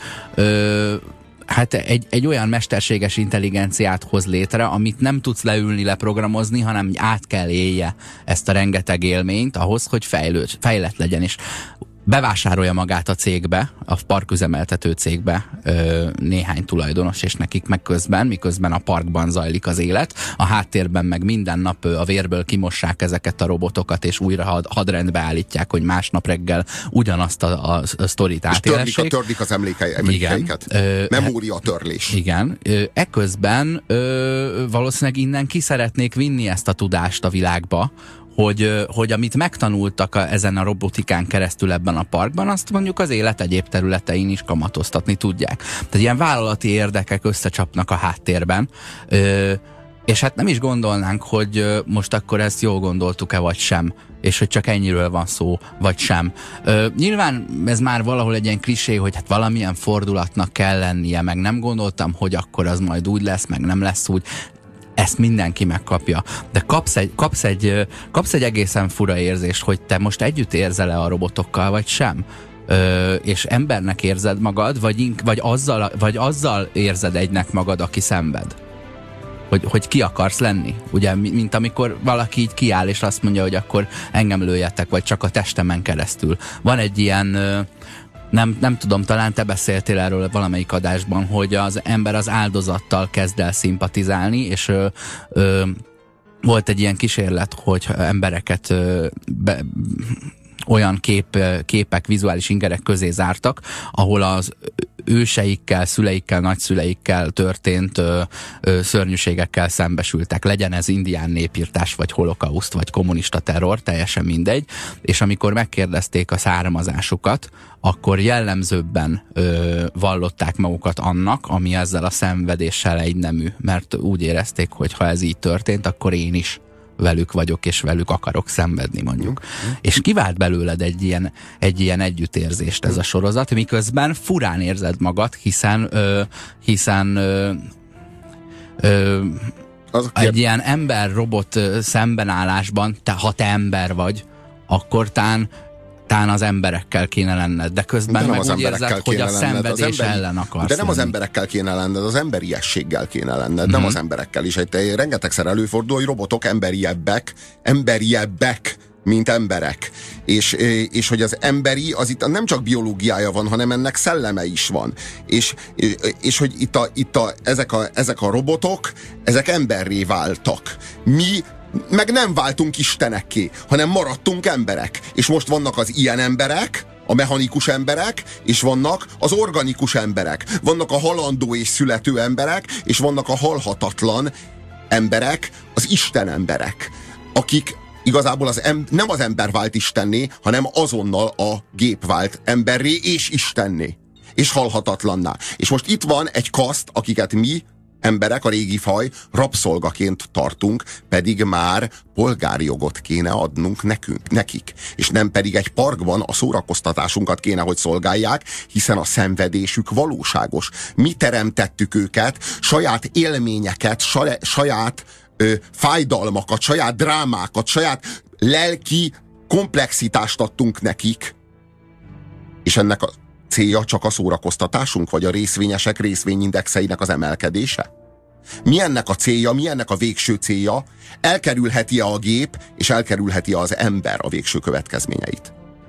hát egy olyan mesterséges intelligenciát hoz létre, amit nem tudsz leülni, leprogramozni, hanem át kell élje ezt a rengeteg élményt ahhoz, hogy fejlett legyen. És bevásárolja magát a cégbe, a parküzemeltető cégbe néhány tulajdonos, és nekik meg miközben a parkban zajlik az élet, a háttérben meg minden nap a vérből kimossák ezeket a robotokat, és újra hadrendbe állítják, hogy másnap reggel ugyanazt a sztorit átélessék. És törlik az emlékeiket. Memória törlés. Igen. Eközben valószínűleg innen ki szeretnék vinni ezt a tudást a világba, hogy amit megtanultak ezen a robotikán keresztül ebben a parkban, azt mondjuk az élet egyéb területein is kamatoztatni tudják. Tehát ilyen vállalati érdekek összecsapnak a háttérben, és hát nem is gondolnánk, hogy most akkor ezt jól gondoltuk-e vagy sem, és hogy csak ennyiről van szó, vagy sem. Nyilván ez már valahol egy ilyen klisé, hogy hát valamilyen fordulatnak kell lennie, meg nem gondoltam, hogy akkor az majd úgy lesz, meg nem lesz úgy. Ezt mindenki megkapja. De kapsz egy egészen fura érzést, hogy te most együtt érzel-e a robotokkal, vagy sem. És embernek érzed magad, vagy azzal érzed egynek magad, aki szenved. Hogy ki akarsz lenni. Ugye, mint amikor valaki így kiáll, és azt mondja, hogy akkor engem lőjetek, vagy csak a testemen keresztül. Van egy ilyen, nem tudom, talán te beszéltél erről valamelyik adásban, hogy az ember az áldozattal kezd el szimpatizálni, és volt egy ilyen kísérlet, hogy embereket olyan képek, vizuális ingerek közé zártak, ahol az őseikkel, szüleikkel, nagyszüleikkel történt szörnyűségekkel szembesültek. Legyen ez indián népírtás, vagy holokauszt, vagy kommunista terror, teljesen mindegy. És amikor megkérdezték a származásukat, akkor jellemzőbben vallották magukat annak, ami ezzel a szenvedéssel egynemű. Mert úgy érezték, hogy ha ez így történt, akkor én is velük vagyok, és velük akarok szenvedni, mondjuk. És kivált belőled egy ilyen együttérzést ez a sorozat, miközben furán érzed magad, hiszen egy ilyen ember-robot szembenállásban, ha te ember vagy, akkor tán az emberekkel kéne lenned, de közben meg úgy érzed, hogy a szenvedés ellen akarsz. De nem az emberekkel kéne lenned, az emberiességgel kéne lenned, nem az emberekkel is. Rengetegszer előfordul, hogy robotok emberiebbek, mint emberek. És hogy az emberi, az itt nem csak biológiája van, hanem ennek szelleme is van. És hogy ezek a robotok, ezek emberré váltak. Mi meg nem váltunk istenekké, hanem maradtunk emberek. És most vannak az ilyen emberek, a mechanikus emberek, és vannak az organikus emberek. Vannak a halandó és születő emberek, és vannak a halhatatlan emberek, az Isten emberek, akik igazából nem az ember vált istenné, hanem azonnal a gép vált emberré és istenné, és halhatatlanná. És most itt van egy kaszt, akiket mi, emberek, a régi faj, rabszolgaként tartunk, pedig már polgári jogot kéne adnunk nekik. És nem pedig egy parkban a szórakoztatásunkat kéne, hogy szolgálják, hiszen a szenvedésük valóságos. Mi teremtettük őket, saját élményeket, saját fájdalmakat, saját drámákat, saját lelki komplexitást adtunk nekik. És ennek a célja csak a szórakoztatásunk, vagy a részvényesek részvényindexeinek az emelkedése? Mi ennek a célja, mi ennek a végső célja? Elkerülheti-e a gép, és elkerülheti-e az ember a végső következményeit?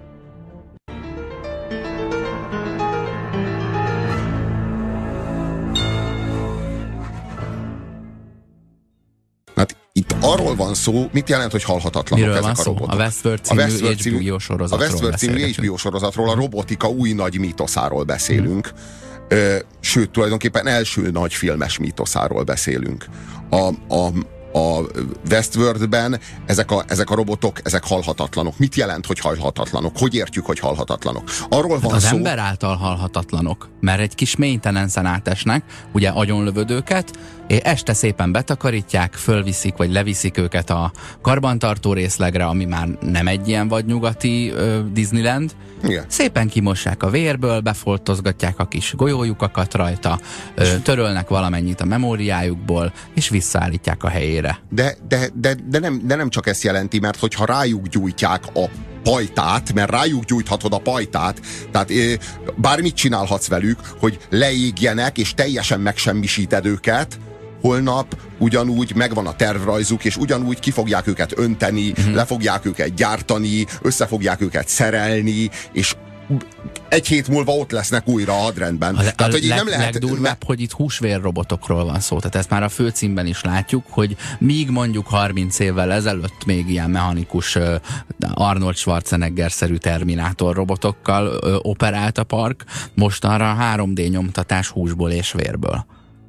Hát itt arról van szó, mit jelent, hogy halhatatlanok ezek a robotok. A Westworld című HBO sorozatról. A Westworld című HBO sorozatról, a robotika új nagy mítoszáról beszélünk. Sőt, tulajdonképpen első nagy filmes mítoszáról beszélünk. A Westworldben ezek a robotok, ezek halhatatlanok. Mit jelent, hogy halhatatlanok? Hogy értjük, hogy halhatatlanok? Arról van az szó... ember által halhatatlanok, mert egy kis mélytelensen átesnek, ugye agyonlövödőket, és este szépen betakarítják, fölviszik, vagy leviszik őket a karbantartó részlegre, ami már nem egy ilyen vadnyugati Disneyland. Igen. Szépen kimossák a vérből, befoltozgatják a kis golyójukakat rajta, törölnek valamennyit a memóriájukból, és visszaállítják a helyére. De nem csak ezt jelenti, mert hogyha rájuk gyújtják a pajtát, mert rájuk gyújthatod a pajtát, tehát bármit csinálhatsz velük, hogy leégjenek, és teljesen megsemmisíted őket, holnap ugyanúgy megvan a tervrajzuk, és ugyanúgy ki fogják őket önteni, le fogják őket gyártani, össze fogják őket szerelni, és egy hét múlva ott lesznek újra a hadrendben. Tehát, hogy nem lehet... Legdurvább, hogy itt húsvérrobotokról van szó. Tehát ezt már a főcímben is látjuk, hogy míg mondjuk 30 évvel ezelőtt még ilyen mechanikus Arnold Schwarzenegger-szerű Terminátor robotokkal operált a park, most arra 3D nyomtatás húsból és vérből.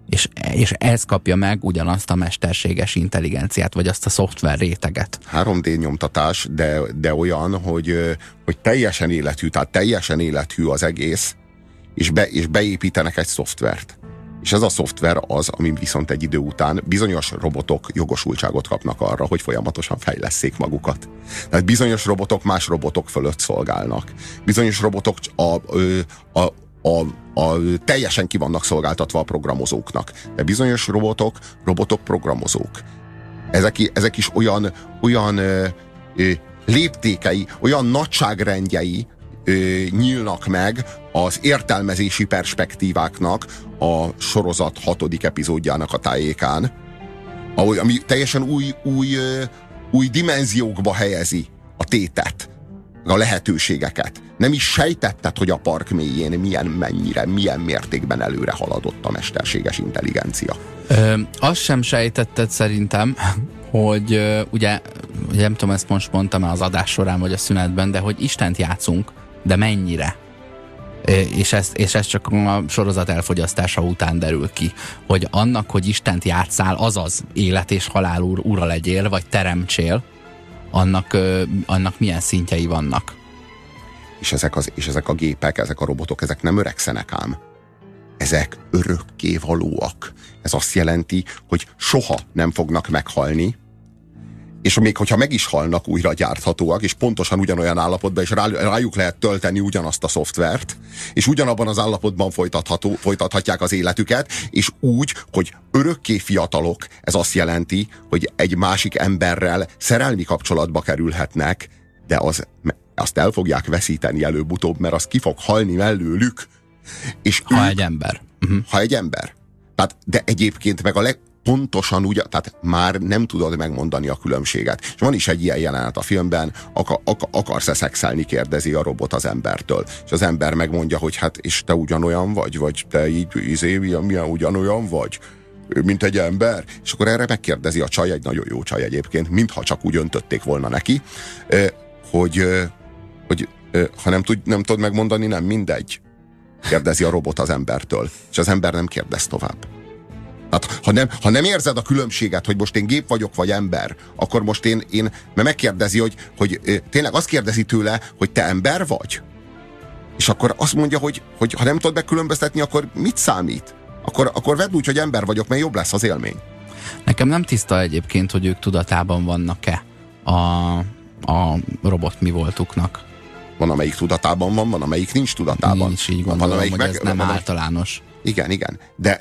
És ez kapja meg ugyanazt a mesterséges intelligenciát, vagy azt a szoftver réteget. 3D nyomtatás, de olyan, hogy teljesen élethű, tehát teljesen élethű az egész, és beépítenek egy szoftvert. És ez a szoftver az, ami viszont egy idő után bizonyos robotok jogosultságot kapnak arra, hogy folyamatosan fejlesszék magukat. Tehát bizonyos robotok más robotok fölött szolgálnak. Bizonyos robotok teljesen ki vannak szolgáltatva a programozóknak. De bizonyos robotok programozók. Ezek is olyan léptékei, olyan nagyságrendjei nyílnak meg az értelmezési perspektíváknak a sorozat 6. epizódjának a tájékán, ami teljesen új dimenziókba helyezi a tétet, a lehetőségeket. Nem is sejtetted, hogy a park mélyén milyen mértékben előre haladott a mesterséges intelligencia. Azt sem sejtetted szerintem, hogy ugye nem tudom, ezt most mondtam az adás során, vagy a szünetben, de hogy Istent játszunk, de mennyire? És ez csak a sorozat elfogyasztása után derül ki, hogy annak, hogy Istent játsszál, azaz élet és halál ura legyél, vagy teremtsél, annak milyen szintjei vannak. És ezek a gépek, ezek a robotok, ezek nem öregszenek ám. Ezek örökkévalóak. Ez azt jelenti, hogy soha nem fognak meghalni, és még hogyha meg is halnak, újra gyárthatóak, és pontosan ugyanolyan állapotban, és rájuk lehet tölteni ugyanazt a szoftvert, és ugyanabban az állapotban folytathatják az életüket, és úgy, hogy örökké fiatalok, ez azt jelenti, hogy egy másik emberrel szerelmi kapcsolatba kerülhetnek, de azt el fogják veszíteni előbb-utóbb, mert az ki fog halni mellőlük. És egy ember. Ha egy ember. Tehát, de egyébként meg pontosan úgy, tehát már nem tudod megmondani a különbséget. És van is egy ilyen jelenet a filmben, akarsz-e szexelni, kérdezi a robot az embertől. És az ember megmondja, hogy hát, és te ugyanolyan vagy te így milyen ugyanolyan vagy, mint egy ember. És akkor erre megkérdezi a csaj, egy nagyon jó csaj egyébként, mintha csak úgy öntötték volna neki, hogy ha nem tudod megmondani, nem mindegy. Kérdezi a robot az embertől. És az ember nem kérdez tovább. Hát, ha nem érzed a különbséget, hogy most én gép vagyok, vagy ember, akkor most mert megkérdezi, hogy tényleg azt kérdezi tőle, hogy te ember vagy? És akkor azt mondja, hogy ha nem tudod megkülönböztetni, akkor mit számít? Akkor vedd úgy, hogy ember vagyok, mert jobb lesz az élmény. Nekem nem tiszta egyébként, hogy ők tudatában vannak-e a robot mi voltuknak. Van, amelyik tudatában van, amelyik nincs tudatában. Nincs, így gondolom, hogy ez nem általános. Igen.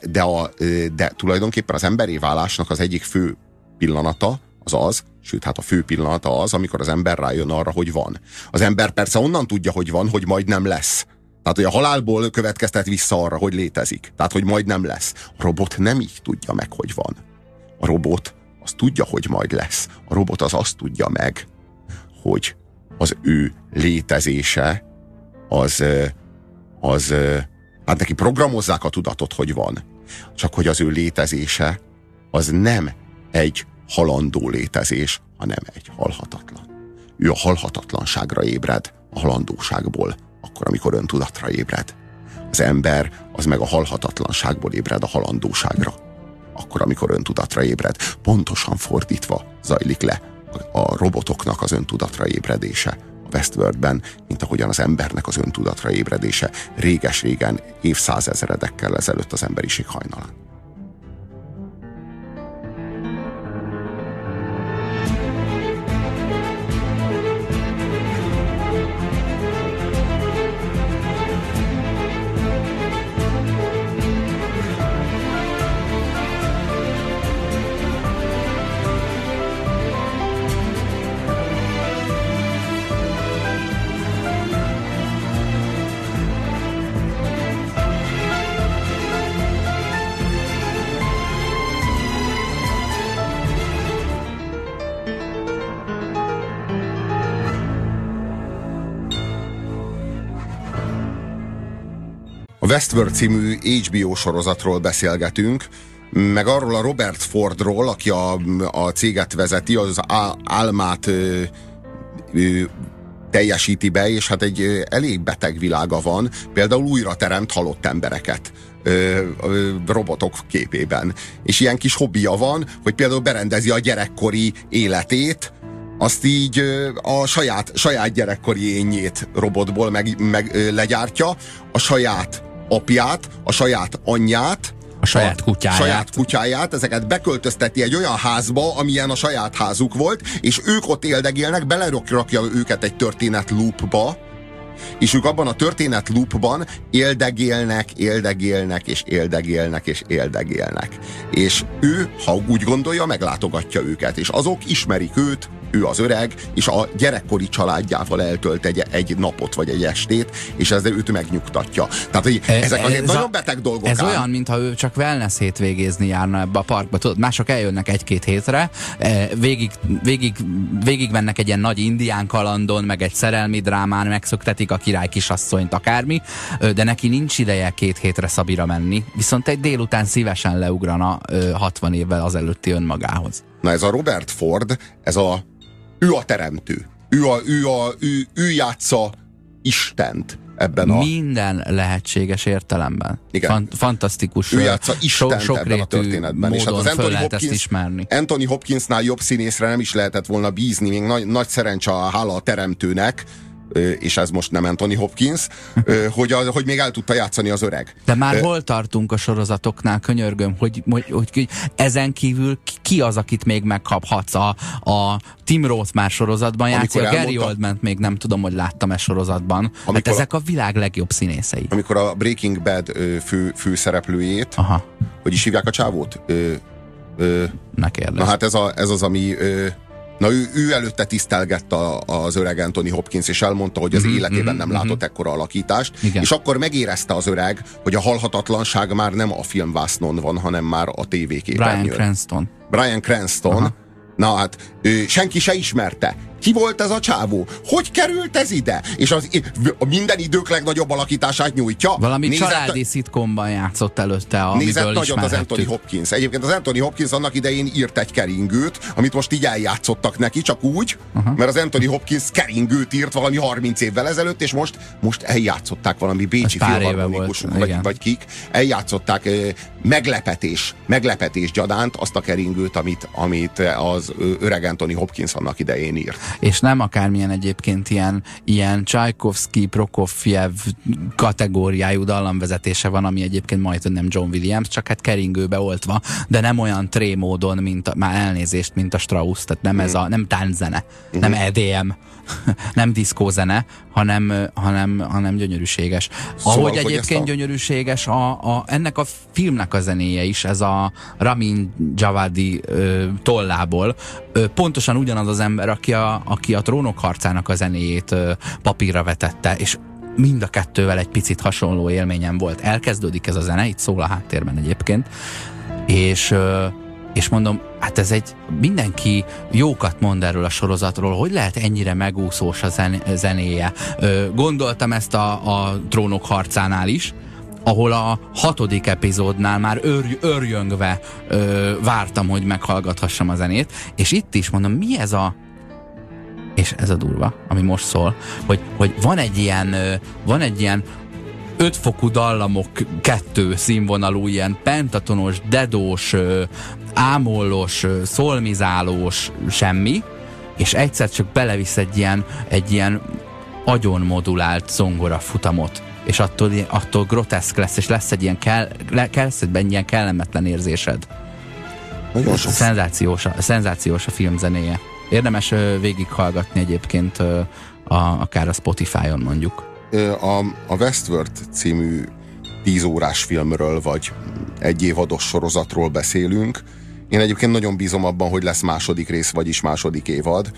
De tulajdonképpen az emberi válásnak az egyik fő pillanata sőt, hát a fő pillanata az, amikor az ember rájön arra, hogy van. Az ember persze onnan tudja, hogy van, hogy majd nem lesz. Tehát, hogy a halálból következtet vissza arra, hogy létezik. Tehát, hogy majd nem lesz. A robot nem így tudja meg, hogy van. A robot az tudja, hogy majd lesz. A robot az azt tudja meg, hogy az ő létezése hát neki programozzák a tudatot, hogy van. Csak hogy az ő létezése az nem egy halandó létezés, hanem egy halhatatlan. Ő a halhatatlanságra ébred a halandóságból, akkor, amikor öntudatra ébred. Az ember az meg a halhatatlanságból ébred a halandóságra, akkor, amikor öntudatra ébred. Pontosan fordítva zajlik le a robotoknak az öntudatra ébredése a Westworldben, mint ahogyan az embernek az öntudatra ébredése réges-régen, évszázezredekkel ezelőtt az emberiség hajnalán. A Westworld című HBO sorozatról beszélgetünk, meg arról a Robert Fordról, aki a céget vezeti, az álmát teljesíti be, és hát egy elég beteg világa van, például újra teremt halott embereket. robotok képében. És ilyen kis hobbija van, hogy például berendezi a gyerekkori életét, azt így a saját gyerekkori énjét robotból meg legyártja, a saját apját, a saját anyját, a saját kutyáját, ezeket beköltözteti egy olyan házba, amilyen a saját házuk volt, és ők ott éldegélnek, belerakja őket egy történet loopba, és ők abban a történet loopban éldegélnek, és ő, ha úgy gondolja, meglátogatja őket, és azok ismerik őt, ő az öreg, és a gyerekkori családjával eltölt egy napot, vagy egy estét, és ezzel őt megnyugtatja. Tehát, hogy ezek azért nagyon beteg dolgok. Ez olyan, mintha ő csak wellness hétvégézni járna ebbe a parkba. Tudod, mások eljönnek egy-két hétre, végig mennek egy ilyen nagy indián kalandon, meg egy szerelmi drámán, megszöktetik a király kisasszonyt, akármi, de neki nincs ideje 2 hétre Szabira menni, viszont egy délután szívesen leugrana 60 évvel azelőtti önmagához. Na ez a Robert Ford, ő a teremtő. Ő játsza Istent ebben minden lehetséges értelemben. Igen. Fantasztikus. Ő játsza Istent ebben a történetben. És hát az Anthony Hopkinsnál jobb színészre nem is lehetett volna bízni, még nagy szerencse, hála a teremtőnek, és ez most nem Anthony Hopkins, hogy még el tudta játszani az öreg. De már hol tartunk a sorozatoknál, könyörgöm, hogy ezen kívül ki az, akit még megkaphatsz? A Tim Roth már sorozatban játszik, a Gary Oldman még nem tudom, hogy láttam sorozatban. Hát ezek a világ legjobb színészei. Amikor a Breaking Bad főszereplőjét, hogy is hívják a csávót? Ne kérdezz. Na hát ez az, ami... ő előtte tisztelgette az öreg Anthony Hopkins, és elmondta, hogy az életében nem látott ekkora alakítást, igen. És akkor megérezte az öreg, hogy a halhatatlanság már nem a filmvásznon van, hanem már a tévéképernyőn. Bryan Cranston. Aha. Na hát, senki se ismerte. Ki volt ez a csávó? Hogy került ez ide? És a minden idők legnagyobb alakítását nyújtja. Valami családi szitkomban játszott előtte, amiből nézett nagyot az Anthony Hopkins. Egyébként az Anthony Hopkins annak idején írt egy keringőt, amit most így eljátszottak neki, csak úgy, mert az Anthony Hopkins keringőt írt valami 30 évvel ezelőtt, és most eljátszották valami bécsi filharmonikusok, vagy kik. Eljátszották meglepetés gyadánt azt a keringőt, amit az öreg Anthony Hopkins annak idején írt. És nem akármilyen egyébként ilyen Csajkovszky, Prokofjev kategóriájú dallamvezetése van, ami egyébként majd nem John Williams, csak hát keringőbe oltva, de nem olyan trémódon, már elnézést, mint a Strauss, tehát nem tánczene, nem EDM, nem diszkózene, hanem gyönyörűséges. Szóval, ahogy egyébként gyönyörűséges ennek a filmnek a zenéje is, ez a Ramin Djawadi tollából, pontosan ugyanaz az ember, aki a Trónok harcának a zenéjét papírra vetette, és mind a kettővel egy picit hasonló élményem volt. Elkezdődik ez a zene, itt szól a háttérben egyébként, és mondom, hát mindenki jókat mond erről a sorozatról, hogy lehet ennyire megúszós a zenéje. Gondoltam ezt a Trónok harcánál is, ahol a 6. epizódnál már örjöngve vártam, hogy meghallgathassam a zenét, és itt is mondom, mi ez és ez a durva, ami most szól, hogy van egy ilyen 5 fokú dallamok 2 színvonalú, ilyen pentatonos, dedós, ámollos, szolmizálós semmi, és egyszer csak belevisz egy ilyen agyonmodulált zongora futamot, és attól groteszk lesz, és lesz egy ilyen kellemetlen érzésed. Szenzációs a film zenéje. Érdemes végighallgatni egyébként akár a Spotify-on mondjuk. A Westworld című 10 órás filmről, vagy egy évados sorozatról beszélünk. Én egyébként nagyon bízom abban, hogy lesz második rész, vagyis második évad.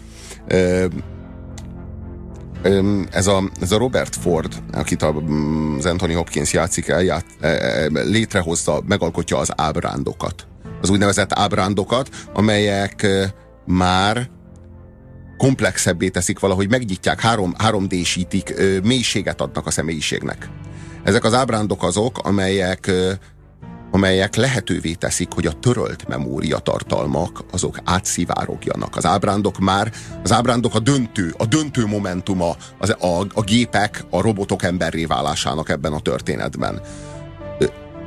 Ez a Robert Ford, akit az Anthony Hopkins játszik, létrehozza, megalkotja az ábrándokat. Az úgynevezett ábrándokat, amelyek már komplexebbé teszik, valahogy megnyitják, 3D-sítik, mélységet adnak a személyiségnek. Ezek az ábrándok azok, amelyek lehetővé teszik, hogy a törölt memóriatartalmak azok átszivárogjanak. Az ábrándok a döntő momentuma a gépek, a robotok emberré válásának ebben a történetben.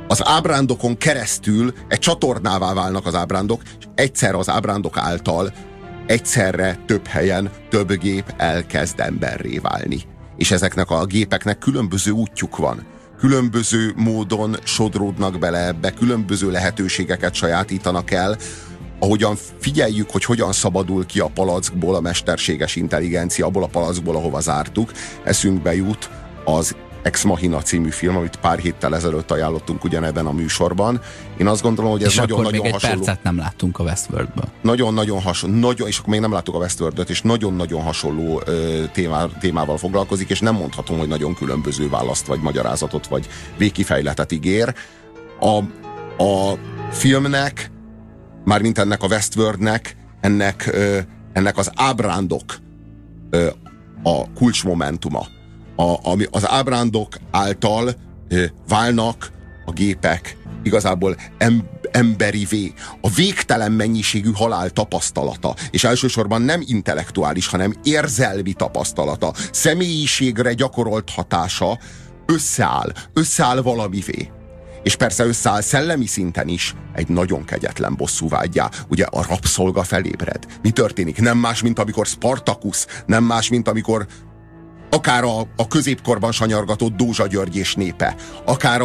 az ábrándokon keresztül egy csatornává válnak az ábrándok, és egyszer az ábrándok által egyszerre több helyen több gép elkezd emberré válni. És ezeknek a gépeknek különböző útjuk van. Különböző módon sodródnak bele ebbe, különböző lehetőségeket sajátítanak el, ahogyan figyeljük, hogy hogyan szabadul ki a palackból a mesterséges intelligencia, abból a palackból, ahova zártuk, eszünkbe jut az Ex Machina című film, amit pár héttel ezelőtt ajánlottunk ugyanebben a műsorban. Én azt gondolom, hogy ez nagyon-nagyon hasonló. És akkor még egy percet nem láttunk a Westworldből. Nagyon-nagyon hasonló, és akkor még nem láttuk a Westworldot, és nagyon-nagyon hasonló témával foglalkozik, és nem mondhatom, hogy nagyon különböző választ, vagy magyarázatot, vagy végkifejletet ígér. A filmnek, mármint ennek a Westworldnek, ennek az ábrándok a kulcsmomentuma. Az ábrándok által válnak a gépek igazából emberivé. A végtelen mennyiségű halál tapasztalata, és elsősorban nem intellektuális, hanem érzelmi tapasztalata, személyiségre gyakorolt hatása összeáll valamivé. És persze összeáll szellemi szinten is egy nagyon kegyetlen bosszúvággyá. Ugye a rabszolga felébred. Mi történik? Nem más, mint amikor Spartacus, nem más, mint amikor akár a középkorban sanyargatott Dózsa György és népe, akár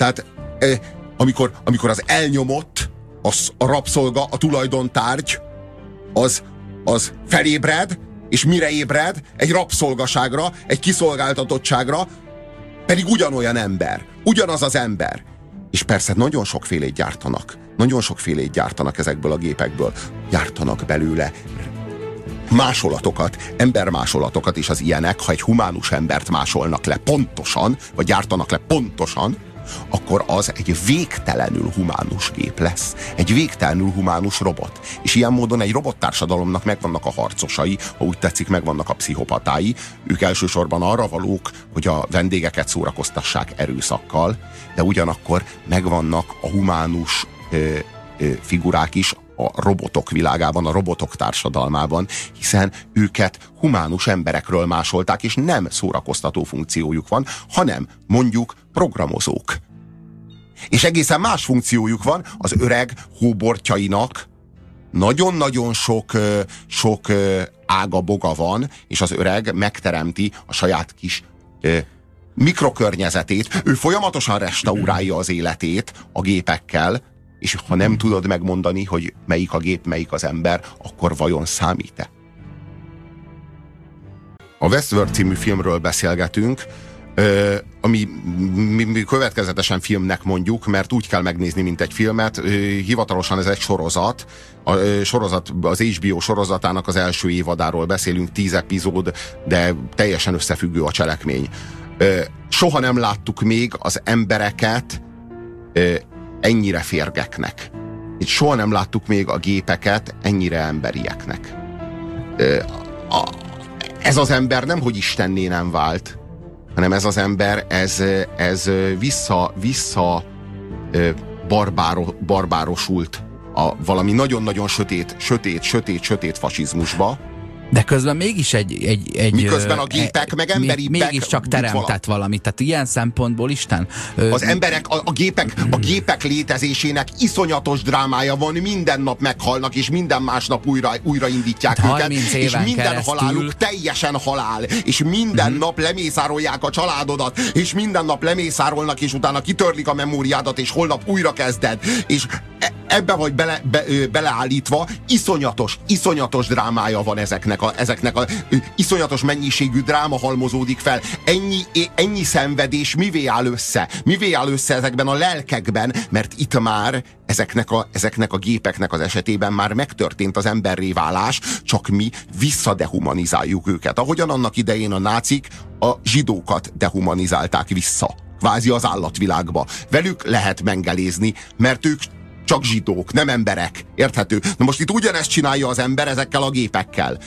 amikor az elnyomott, a rabszolga, a tulajdontárgy, az felébred, és mire ébred? Egy rabszolgaságra, egy kiszolgáltatottságra, pedig ugyanolyan ember, ugyanaz az ember. És persze nagyon sokfélét gyártanak. Nagyon sokfélét gyártanak ezekből a gépekből. Gyártanak belőle másolatokat, embermásolatokat, és az ilyenek, ha egy humánus embert másolnak le pontosan, vagy gyártanak le pontosan, akkor az egy végtelenül humánus gép lesz. Egy végtelenül humánus robot. És ilyen módon egy robottársadalomnak megvannak a harcosai, ha úgy tetszik, megvannak a pszichopatái. Ők elsősorban arra valók, hogy a vendégeket szórakoztassák erőszakkal, de ugyanakkor megvannak a humánus figurák is a robotok világában, a robotok társadalmában, hiszen őket humánus emberekről másolták, és nem szórakoztató funkciójuk van, hanem mondjuk programozók. És egészen más funkciójuk van, az öreg hóbortjainak nagyon-nagyon sok ága-boga van, és az öreg megteremti a saját kis mikrokörnyezetét. Ő folyamatosan restaurálja az életét a gépekkel, és ha nem tudod megmondani, hogy melyik a gép, melyik az ember, akkor vajon számít-e? A Westworld című filmről beszélgetünk, ami mi következetesen filmnek mondjuk, mert úgy kell megnézni, mint egy filmet. Hivatalosan ez egy sorozat. Az HBO sorozatának az első évadáról beszélünk, 10 epizód, de teljesen összefüggő a cselekmény. Soha nem láttuk még az embereket ennyire férgeknek. Itt soha nem láttuk még a gépeket ennyire emberieknek. Ez az ember nem, hogy istenné nem vált, hanem ez az ember, ez vissza barbárosult a valami nagyon-nagyon sötét fasizmusba. De közben mégis egy miközben a gépek meg emberibbek. Mégiscsak teremtett valamit. Tehát ilyen szempontból Isten... Az emberek, a gépek létezésének iszonyatos drámája van, minden nap meghalnak, és minden másnap újra indítják őket, és minden haláluk teljesen halál, és minden nap lemészárolják a családodat, és minden nap lemészárolnak, és utána kitörlik a memóriádat, és holnap újra kezded, és ebbe vagy beleállítva, iszonyatos drámája van ezeknek a iszonyatos mennyiségű dráma halmozódik fel. Ennyi szenvedés mivé áll össze? Mivé áll össze ezekben a lelkekben? Mert itt már ezeknek a gépeknek az esetében már megtörtént az emberré válás, csak mi visszadehumanizáljuk őket. Ahogyan annak idején a nácik a zsidókat dehumanizálták vissza. Kvázi az állatvilágba. Velük lehet mengelézni, mert ők csak zsidók, nem emberek. Érthető? Na most itt ugyanezt csinálja az ember ezekkel a gépekkel.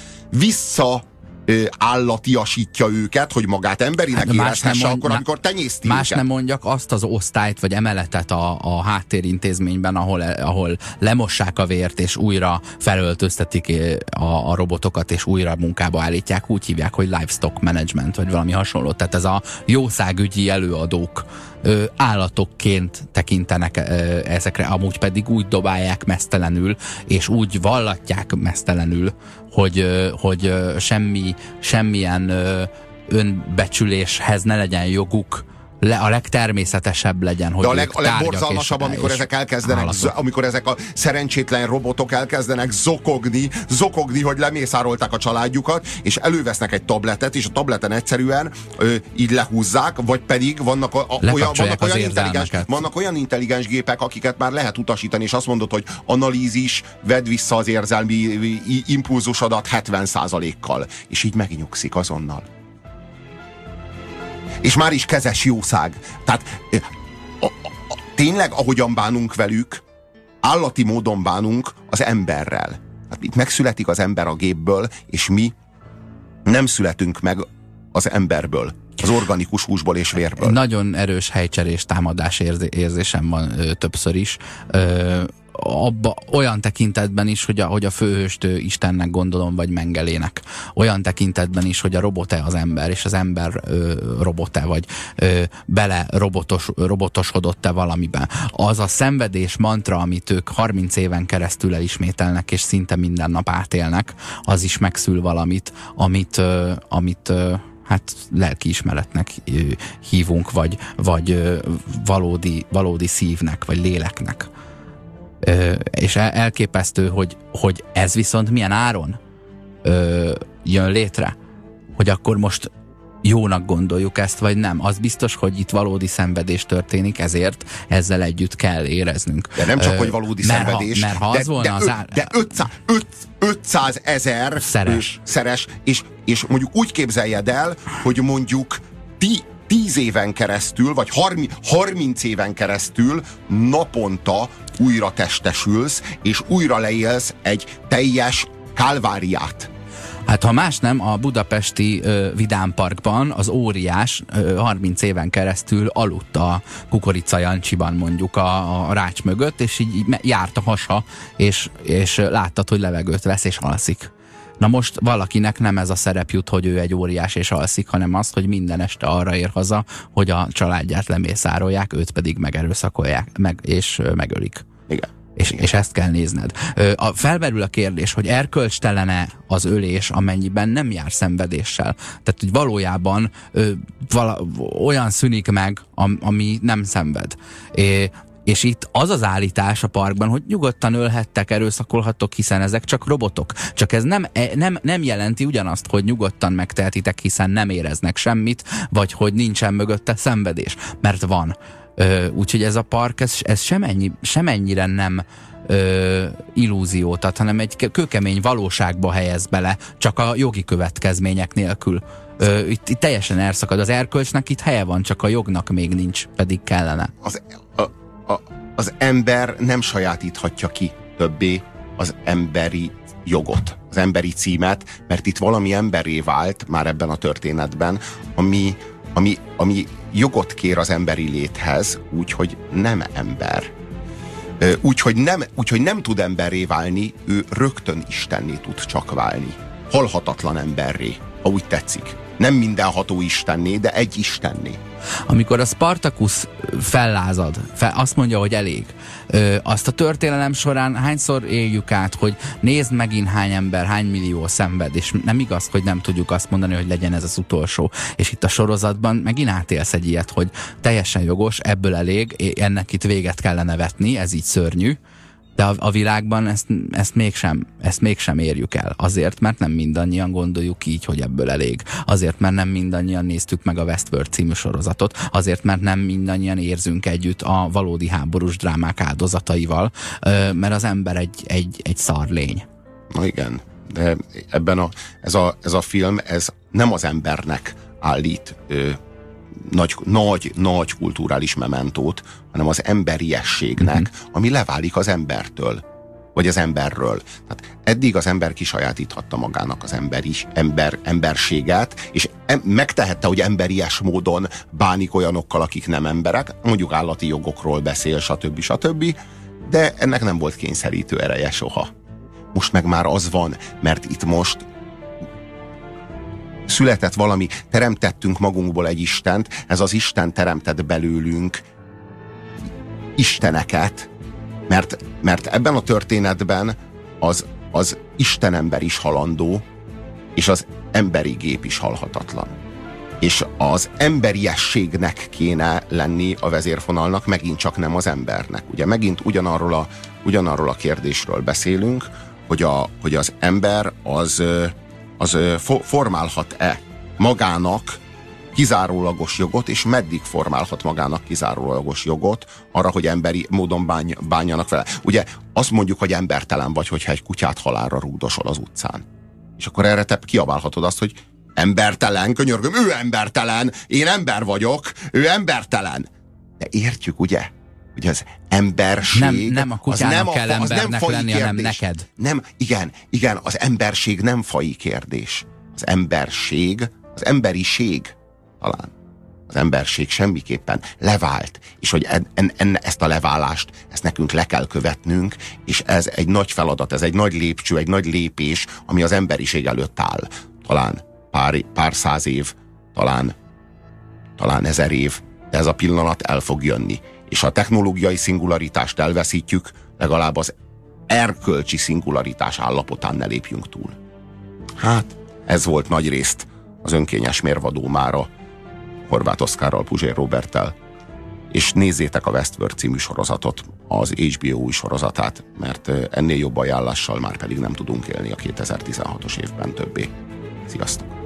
Állatiasítja őket, hogy magát emberinek érezhesse akkor, amikor tenyészti más őket. Nem mondjak azt az osztályt vagy emeletet a háttérintézményben, ahol lemossák a vért, és újra felöltöztetik a robotokat, és újra munkába állítják. Úgy hívják, hogy livestock management, vagy valami hasonló. Tehát ez a jószágügyi előadók állatokként tekintenek ezekre, amúgy pedig úgy dobálják meztelenül, és úgy vallatják meztelenül, hogy semmilyen önbecsüléshez ne legyen joguk, a legtermészetesebb legyen, hogy de a legborzalmasabb, amikor ezek a szerencsétlen robotok elkezdenek zokogni, hogy lemészárolták a családjukat, és elővesznek egy tabletet, és a tableten egyszerűen így lehúzzák, vagy pedig vannak olyan intelligens gépek, akiket már lehet utasítani, és azt mondod, hogy analízis, vedd vissza az érzelmi impulzusodat 70%-kal, és így megnyugszik azonnal. És már is kezes jószág. Tehát tényleg, ahogyan bánunk velük, állati módon bánunk az emberrel. Hát itt megszületik az ember a gépből, és mi nem születünk meg az emberből, az organikus húsból és vérből. Nagyon erős helycserés támadás érzésem van többször is. Olyan tekintetben is, hogy a főhőst Istennek gondolom, vagy Mengelének. Olyan tekintetben is, hogy a robot-e az ember, és az ember robot-e, vagy bele robotosodott-e valamiben. Az a szenvedés mantra, amit ők 30 éven keresztül elismételnek, és szinte minden nap átélnek, az is megszül valamit, amit hát lelkiismeretnek hívunk, vagy valódi szívnek, vagy léleknek. És elképesztő, hogy ez viszont milyen áron jön létre, hogy akkor most jónak gondoljuk ezt, vagy nem. Az biztos, hogy itt valódi szenvedés történik, ezért ezzel együtt kell éreznünk. De nem csak, hogy valódi szenvedés, mert ha az volna de 500 000 szeres, és mondjuk úgy képzeljed el, hogy mondjuk 10 éven keresztül, vagy 30 éven keresztül naponta újra testesülsz, és újra leélsz egy teljes kálváriát. Hát ha más nem, a budapesti Vidámparkban az óriás 30 éven keresztül aludt a Kukorica Jancsiban, mondjuk a rács mögött, és így járt a hasa, és láttad, hogy levegőt vesz és alszik. Na most valakinek nem ez a szerep jut, hogy ő egy óriás és alszik, hanem az, hogy minden este arra ér haza, hogy a családját lemészárolják, őt pedig megerőszakolják, és megölik. Igen. És ezt kell nézned. Felmerül a kérdés, hogy erkölcstelene az ölés, amennyiben nem jár szenvedéssel. Tehát, hogy valójában olyan szűnik meg, ami nem szenved. És itt az az állítás a parkban, hogy nyugodtan ölhettek, erőszakolhattok, hiszen ezek csak robotok. Csak ez nem jelenti ugyanazt, hogy nyugodtan megtehetitek, hiszen nem éreznek semmit, vagy hogy nincsen mögötte szenvedés. Mert van. Úgyhogy ez a park, ez semennyire nem illúziót ad, hanem egy kőkemény valóságba helyez bele, csak a jogi következmények nélkül. Itt teljesen elszakad. Az erkölcsnek itt helye van, csak a jognak még nincs, pedig kellene. Az ember nem sajátíthatja ki többé az emberi jogot, az emberi címet, mert itt valami emberré vált már ebben a történetben, ami jogot kér az emberi léthez, úgyhogy nem ember. Úgyhogy nem tud emberré válni, ő rögtön istenné tud csak válni. Halhatatlan emberré, ha úgy tetszik. Nem mindenható istenné, de egy istenné. Amikor a Spartacus fellázad, azt mondja, hogy elég. Azt a történelem során hányszor éljük át, hogy nézd megint hány ember, hány millió szenved, és nem igaz, hogy nem tudjuk azt mondani, hogy legyen ez az utolsó. És itt a sorozatban megint átélsz egy ilyet, hogy teljesen jogos, ebből elég, ennek itt véget kellene vetni, ez így szörnyű, de a világban ezt mégsem érjük el. Azért, mert nem mindannyian gondoljuk így, hogy ebből elég. Azért, mert nem mindannyian néztük meg a Westworld című sorozatot. Azért, mert nem mindannyian érzünk együtt a valódi háborús drámák áldozataival, mert az ember egy szarlény. Na igen, de ebben ez a film, ez nem az embernek állít nagy kulturális mementót, hanem az emberiességnek, ami leválik az embertől, vagy az emberről. Tehát eddig az ember kisajátíthatta magának az emberséget, és megtehette, hogy emberies módon bánik olyanokkal, akik nem emberek, mondjuk állati jogokról beszél, stb. De ennek nem volt kényszerítő ereje soha. Most meg már az van, mert itt most született valami, teremtettünk magunkból egy Istent, ez az Isten teremtett belőlünk isteneket, mert ebben a történetben az Istenember is halandó, és az emberi gép is halhatatlan. És az emberiességnek kéne lenni a vezérfonalnak, megint csak nem az embernek. Ugye megint ugyanarról a kérdésről beszélünk, hogy az ember az formálhat-e magának kizárólagos jogot, és meddig formálhat magának kizárólagos jogot arra, hogy emberi módon bánjanak vele. Ugye azt mondjuk, hogy embertelen vagy, hogyha egy kutyát halálra rúdosol az utcán. És akkor erre te kiabálhatod azt, hogy embertelen, könyörgöm, ő embertelen, én ember vagyok, ő embertelen. De értjük, ugye? Hogy az emberség... Nem a kutyának kell embernek lenni, hanem neked. Nem, igen, az emberség nem faji kérdés. Az emberség, az emberiség talán. Az emberség semmiképpen levált, és hogy ezt a leválást, ezt nekünk le kell követnünk, és ez egy nagy feladat, ez egy nagy lépcső, egy nagy lépés, ami az emberiség előtt áll. Talán pár száz év, talán 1000 év, de ez a pillanat el fog jönni. És ha a technológiai szingularitást elveszítjük, legalább az erkölcsi szingularitás állapotán ne lépjünk túl. Hát, ez volt nagyrészt az önkényes mérvadó mára Horváth Oszkárral, Puzsér Roberttel, és nézzétek a Westworld című sorozatot, az HBO új sorozatát, mert ennél jobb ajánlással már pedig nem tudunk élni a 2016-os évben többé. Sziasztok!